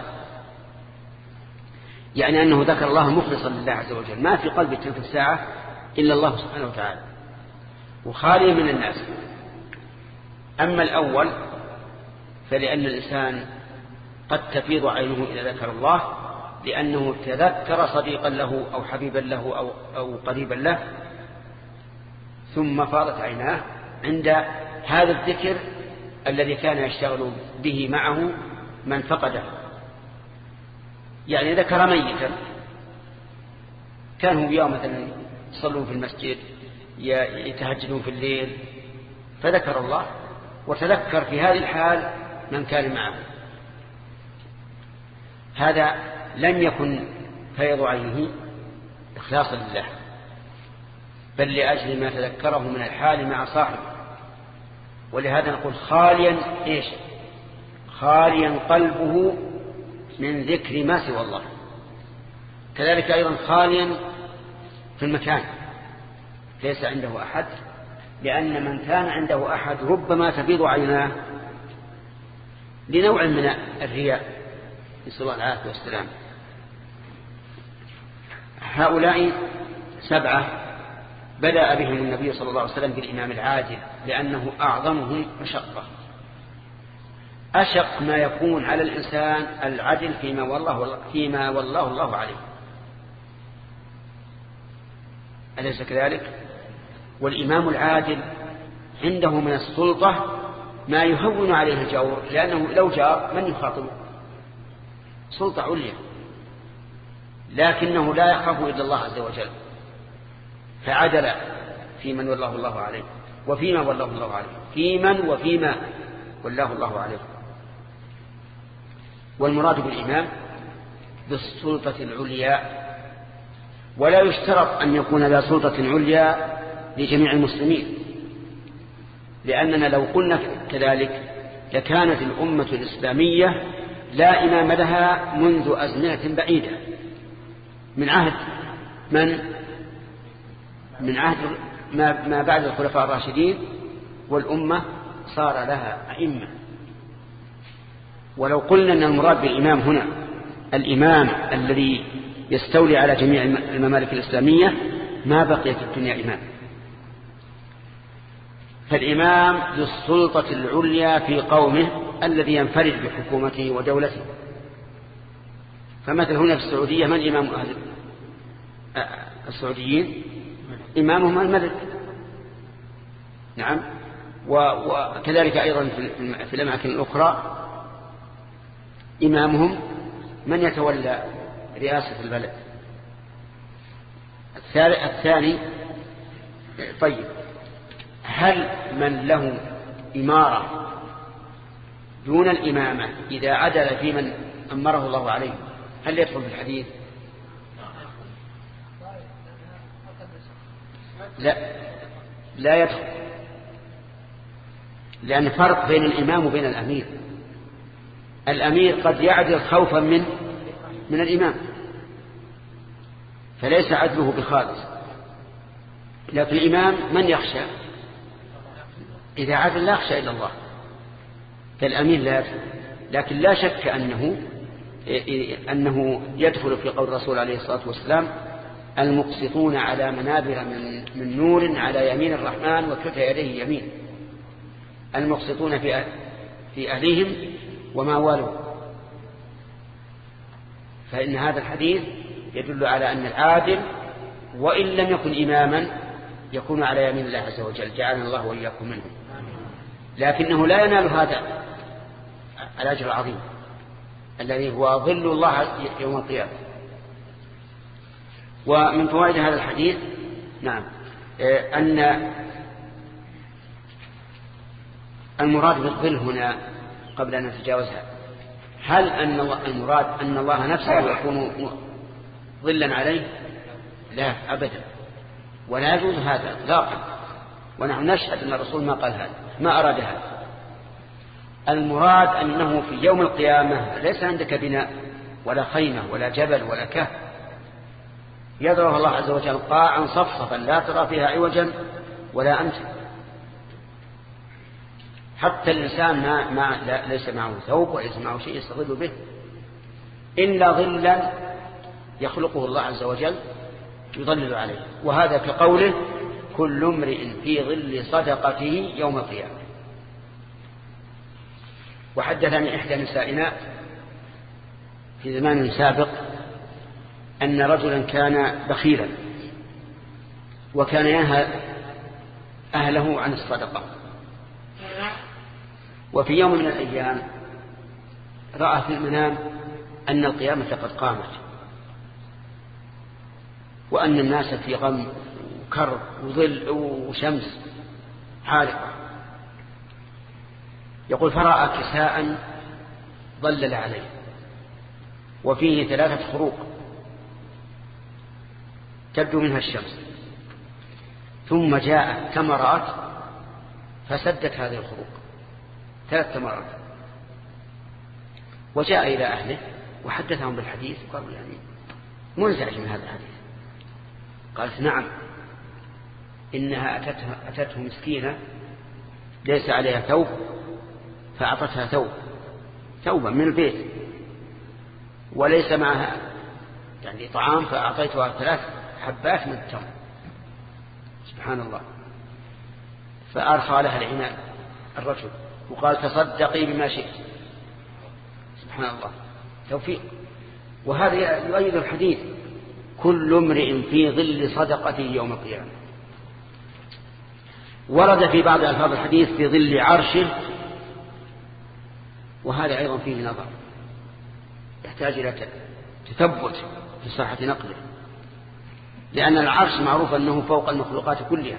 يعني أنه ذكر الله مخلصا لله عز وجل، ما في قلبه تلك الساعة إلا الله سبحانه وتعالى، وخاليا من الناس. أما الأول فلأن الإنسان قد تفيض عينه إلى ذكر الله، لأنه تذكر صديقا له أو حبيبا له أو, أو قريبا له، ثم فاضت عيناه عند هذا الذكر الذي كان يشتغل به معه من فقده. يعني ذكر ميتا، كانوا يوم مثلا يصلون في المسجد، يتهجدون في الليل، فذكر الله وتذكر في هذه الحال من كان معه. هذا لم يكن فيض عينه إخلاصا لله، بل لأجل ما تذكره من الحال مع صاحبه. ولهذا نقول خاليا إيش؟ خاليا قلبه من ذكر ما سوى الله. كذلك أيضا خاليا في المكان، ليس عنده أحد، لأن من كان عنده أحد ربما تفيض عيناه لنوع من الرياء، نسأل الله العافية والسلام. هؤلاء سبعة بدأ بهم النبي صلى الله عليه وسلم بالإمام العادل، لأنه أعظمهم مشقة. أشق ما يكون على الإنسان العدل فيما والله, فيما والله الله عليه، أليس كذلك؟ والإمام العادل عنده من السلطة ما يهون عليه الجور، لأنه لو جار من يخاطبه؟ سلطة عليا، لكنه لا يخاف إلا الله عز وجل، فعدل في من والله الله عليه وفيما والله الله عليه، في من وفيما والله الله عليه. والمراد بالإمام بالسلطة العليا، ولا يشترط أن يكون ذا سلطة عليا لجميع المسلمين، لأننا لو قلنا كذلك لكانت الأمة الإسلامية لا إمام لها منذ أزمنة بعيدة، من عهد من من عهد ما, ما بعد الخلفاء الراشدين، والأمة صار لها أئمة. ولو قلنا أن المراد بالإمام هنا الإمام الذي يستولي على جميع الممالك الإسلامية ما بقيت الدنيا إمام. فالإمام ذو السلطة العليا في قومه الذي ينفرد بحكومته ودولته. فمثل هنا في السعودية من إمام أهل السعوديين؟ إمامهم الملك. نعم. وكذلك أيضا في الأماكن الأخرى إمامهم من يتولى رئاسة البلد. الثاني طيب، هل من له إمارة دون الإمامة إذا عدل في من أمره الله عليه هل يدخل في الحديث؟ لا لا يدخل، لأن فرق بين الإمام وبين الأمير. الأمير قد يعدل خوفا من من الإمام فليس عدله بخالص، لكن الإمام من يخشى؟ إذا عدل لا يخشى إلا الله، فالأمير لا يدخل. لكن لا شك أنه أنه يدخل في قول الرسول عليه الصلاة والسلام: المقسطون على منابر من, من نور على يمين الرحمن وكلتا يديه يمين. المقسطون في في أهلهم وما والوا. فإن هذا الحديث يدل على أن العادل وإن لم يكن إماما يكون على يمين الله عز وجل، جعلنا الله وإياكم منه، لكنه لا ينال هذا الأجر العظيم الذي هو ظل الله يوم القيامة. ومن فوائد هذا الحديث نعم أن المراد بالظل هنا قبل أن نتجاوزها، هل أن المراد أن الله نفسه يكون ظلا عليه؟ لا أبدا، ولا يجوز هذا إطلاقا، ونحن نشهد أن الرسول ما قال هذا، ما أراد هذا. المراد أنه في يوم القيامة ليس عندك بناء ولا خيمة ولا جبل ولا كهف، يضرب الله عز وجل قاعا صفصفا لا ترى فيها عوجا ولا أمتا، حتى الإنسان ما ما ليس معه ثوب وليس معه شيء يستظل به إلا ظلا يخلقه الله عز وجل يظلل عليه. وهذا كقوله: كل امرئ في ظل صدقته يوم القيامة. وحدثني إحدى نسائنا في زمان سابق أن رجلا كان بخيلا وكان ينهى أهله عن الصدقة، وفي يوم من الأيام رأى في المنام أن القيامة قد قامت وأن الناس في غم وكرب وظل وشمس حارقة. يقول: فرأى كساء ظلل عليه وفيه ثلاثة خروق تبدو منها الشمس، ثم جاء تمرات فسدت هذه الخروق، ثلاث تمرات، وجاء إلى أهله وحدثهم بالحديث وقالوا: يعني منزعج من هذا الحديث. قالت: نعم، إنها أتته, أتته مسكينة ليس عليها ثوب فأعطتها ثوب ثوبا من البيت وليس معها يعني طعام فأعطيتها ثلاث حبات من التمر. سبحان الله. فأرخى لها العنان الرجل وقال: تصدقي بما شئت. سبحان الله، توفيق. وهذا يؤيد الحديث: كل امرئ في ظل صدقته يوم القيامة. ورد في بعض ألفاظ الحديث في ظل عرشه، وهذا أيضا فيه نظر، يحتاج إلى تثبت في صحة نقله، لأن العرش معروف أنه فوق المخلوقات كلها،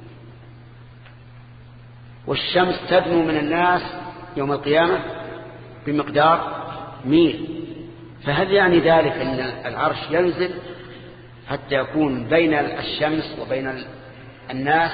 والشمس تدنو من الناس يوم القيامة بمقدار ميل، فهل يعني ذلك أن العرش ينزل حتى يكون بين الشمس وبين الناس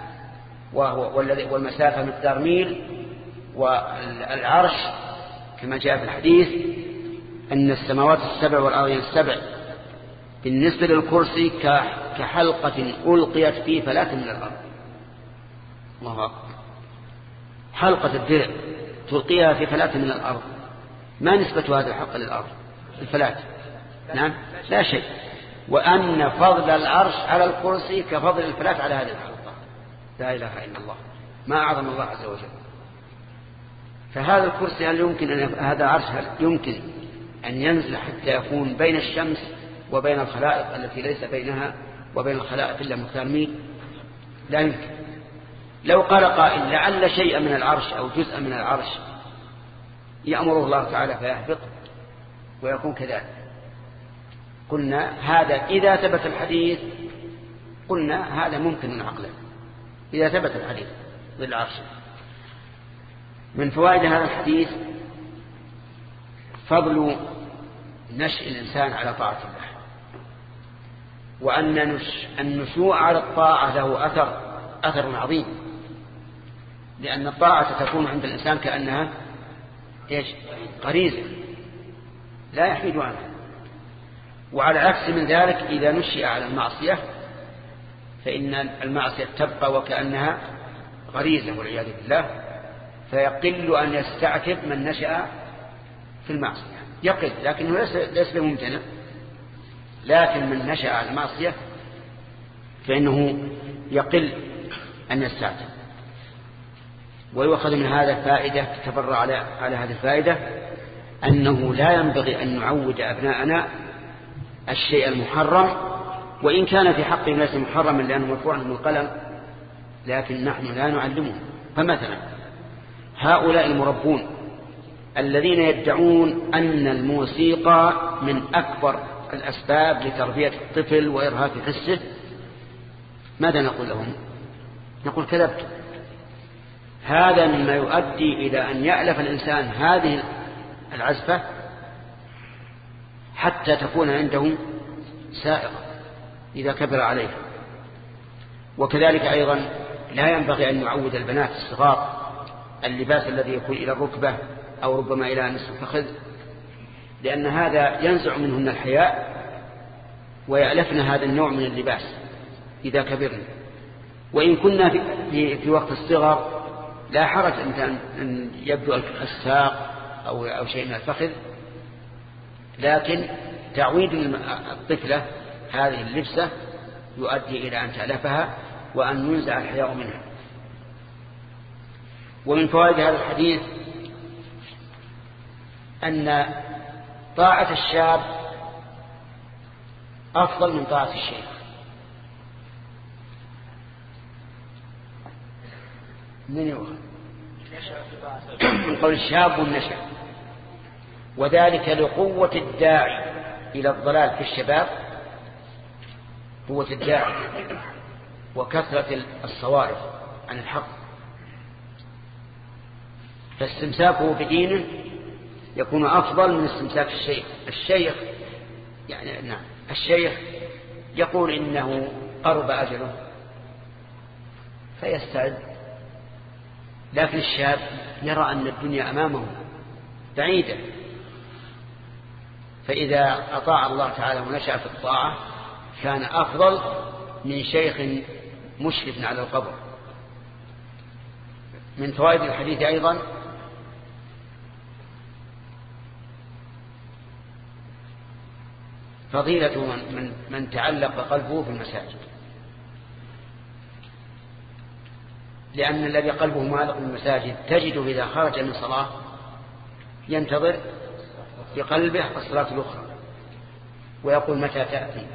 والمسافة مقدار ميل؟ والعرش كما جاء في الحديث أن السماوات السبع والأرضين السبع بالنسبة للكرسي كحلقة ألقيت في فلاة من الأرض. الله أكبر. حلقة الدرع تلقيها في فلاة من الأرض، ما نسبة هذا الحلقة للأرض الفلاة؟ نعم، لا شيء. وأن فضل العرش على الكرسي كفضل الفلاة على هذه الحلقة. لا إله إلا الله، ما أعظم الله عز وجل. فهذا الكرسي هل يمكن أن هذا العرش هل يمكن أن ينزل حتى يكون بين الشمس وبين الخلائق التي ليس بينها وبين الخلائق إلا مقدار ميل؟ لا يمكن. لو قال قائل لعل شيئا من العرش أو جزءا من العرش يأمره الله تعالى فيهبط ويكون كذلك، قلنا هذا إذا ثبت الحديث قلنا هذا ممكن عقلا إذا ثبت الحديث ظل العرش. من فوائد هذا الحديث فضل نشأ الإنسان على طاعة الله، وأن النشوء على الطاعة له أثر أثر عظيم، لأن الطاعة تكون عند الإنسان كأنها إيش؟ غريزة لا يحيد عنها. وعلى عكس من ذلك إذا نشئ على المعصية فإن المعصية تبقى وكأنها غريزة والعياذ بالله، فيقل أن يستعتب من نشأ في المعصية، يقل لكنه ليس بممتنع. لكن من نشأ على المعصية فإنه يقل أن يستعتب. ويؤخذ من هذا فائدة تفرع على على هذه الفائدة أنه لا ينبغي أن نعود أبناءنا الشيء المحرم، وإن كان في حقهم ليس محرما لأنه مرفوع من القلم، لكن نحن لا نعلمهم. فمثلا هؤلاء المربون الذين يدعون أن الموسيقى من أكبر الأسباب لتربية الطفل وإرهاق حسه، ماذا نقول لهم؟ نقول كذبت. هذا مما يؤدي إلى أن يألف الإنسان هذه العزفة حتى تكون عنده سائقة إذا كبر عليها. وكذلك أيضا لا ينبغي أن نعود البنات الصغار اللباس الذي يكون إلى الركبة أو ربما إلى نصف الفخذ، لأن هذا ينزع منهن الحياء ويألفن هذا النوع من اللباس إذا كبرنا. وإن كنا في, في, في وقت الصغر لا حرج أن يبدو الساق أو, أو شيء من الفخذ، لكن تعويد الطفلة هذه اللبسة يؤدي إلى أن تألفها وأن ينزع الحياء منها. ومن فوائد هذا الحديث أن طاعة الشاب أفضل من طاعة الشيخ. من يوخذ من قول الشاب والنشأ، وذلك لقوة الداعي إلى الضلال في الشباب، قوة الداعي وكثرة الصوارف عن الحق، فاستمساكه بدينه يكون أفضل من استمساك الشيخ. الشيخ يعني نعم الشيخ يقول إنه قرب أجله فيستعد، لكن الشاب يرى أن الدنيا أمامه بعيدة، فإذا أطاع الله تعالى ونشأ في الطاعة كان أفضل من شيخ مشرف على القبر. من فوائد الحديث أيضا فضيلة من, من, من تعلق قلبه في المساجد، لأن الذي قلبه معلق بالمساجد تجده إذا خرج من صلاة ينتظر في قلبه الصلاة الأخرى ويقول متى تأتي.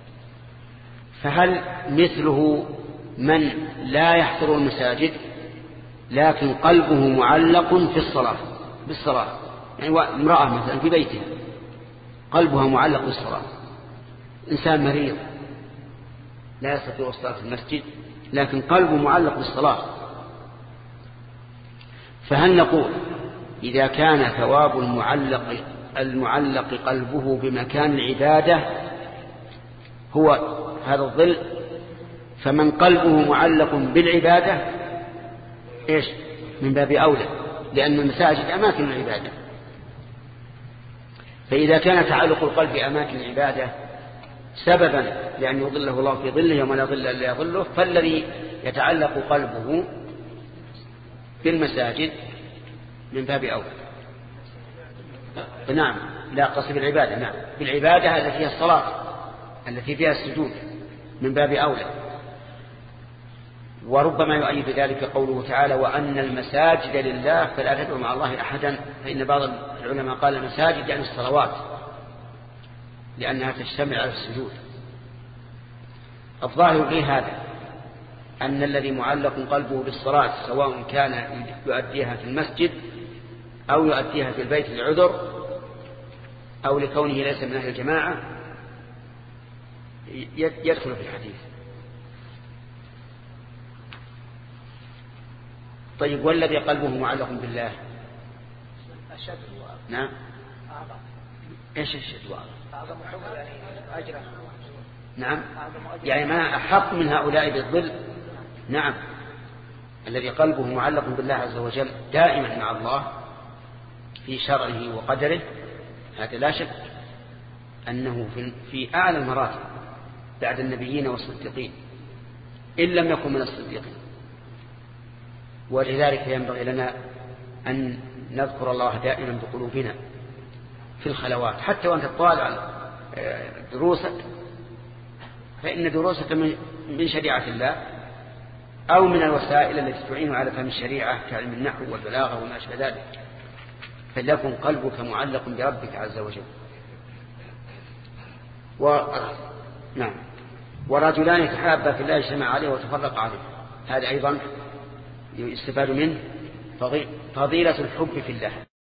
فهل مثله من لا يحضر المساجد لكن قلبه معلق في الصلاة بالصلاة، يعني امرأة مثلا في بيتها قلبها معلق بالصلاة، إنسان مريض لا يستطيع الصلاة في المسجد لكن قلبه معلق بالصلاة، فهل نقول إذا كان ثواب المعلق المعلق قلبه بمكان العبادة هو هذا الظل، فمن قلبه معلق بالعبادة إيش من باب أولى، لأن المساجد أماكن العبادة. فإذا كان تعلق القلب بأماكن العبادة سببا لأن يظله الله في ظله يوم لا ظل إلا ظله، فالذي يتعلق قلبه بالمساجد من باب أولى. نعم لا قصد بالعبادة، نعم بالعبادة التي فيها الصلاة التي فيها السجود من باب أولى. وربما يؤيد ذلك قوله تعالى وأن المساجد لله فلا تدعوا مع الله أحدا، فإن بعض العلماء قال المساجد يعني الصلوات لأنها تجتمع على السجود. الظاهر في هذا أن الذي معلق قلبه بالصلاة سواء كان يؤديها في المسجد أو يؤديها في البيت لعذر أو لكونه ليس من أهل الجماعة يدخل في الحديث، طيب والذي قلبه معلق بالله؟ أشد نعم. أعظم. إيش الشد وأعظم؟ أعظم حب يعني أجرا. نعم، يعني ما أحق من هؤلاء بالظل. نعم، الذي قلبه معلق بالله عز وجل دائما مع الله في شرعه وقدره، هذا لا شك أنه في أعلى المراتب بعد النبيين والصديقين إن لم يكن من الصديقين. ولذلك ينبغي لنا أن نذكر الله دائما بقلوبنا في الخلوات، حتى وأنت تطالع دروسك فإن دروسك من شريعة الله أو من الوسائل التي تعين على فهم الشريعة كعلم النحو والبلاغة وما أشبه ذلك، فليكن قلبك معلق بربك عز وجل. و... نعم. ورجلان يتحابا في الله اجتمع عليه وتفرق عليه، هذا أيضا يستفاد منه فضيلة الحب في الله.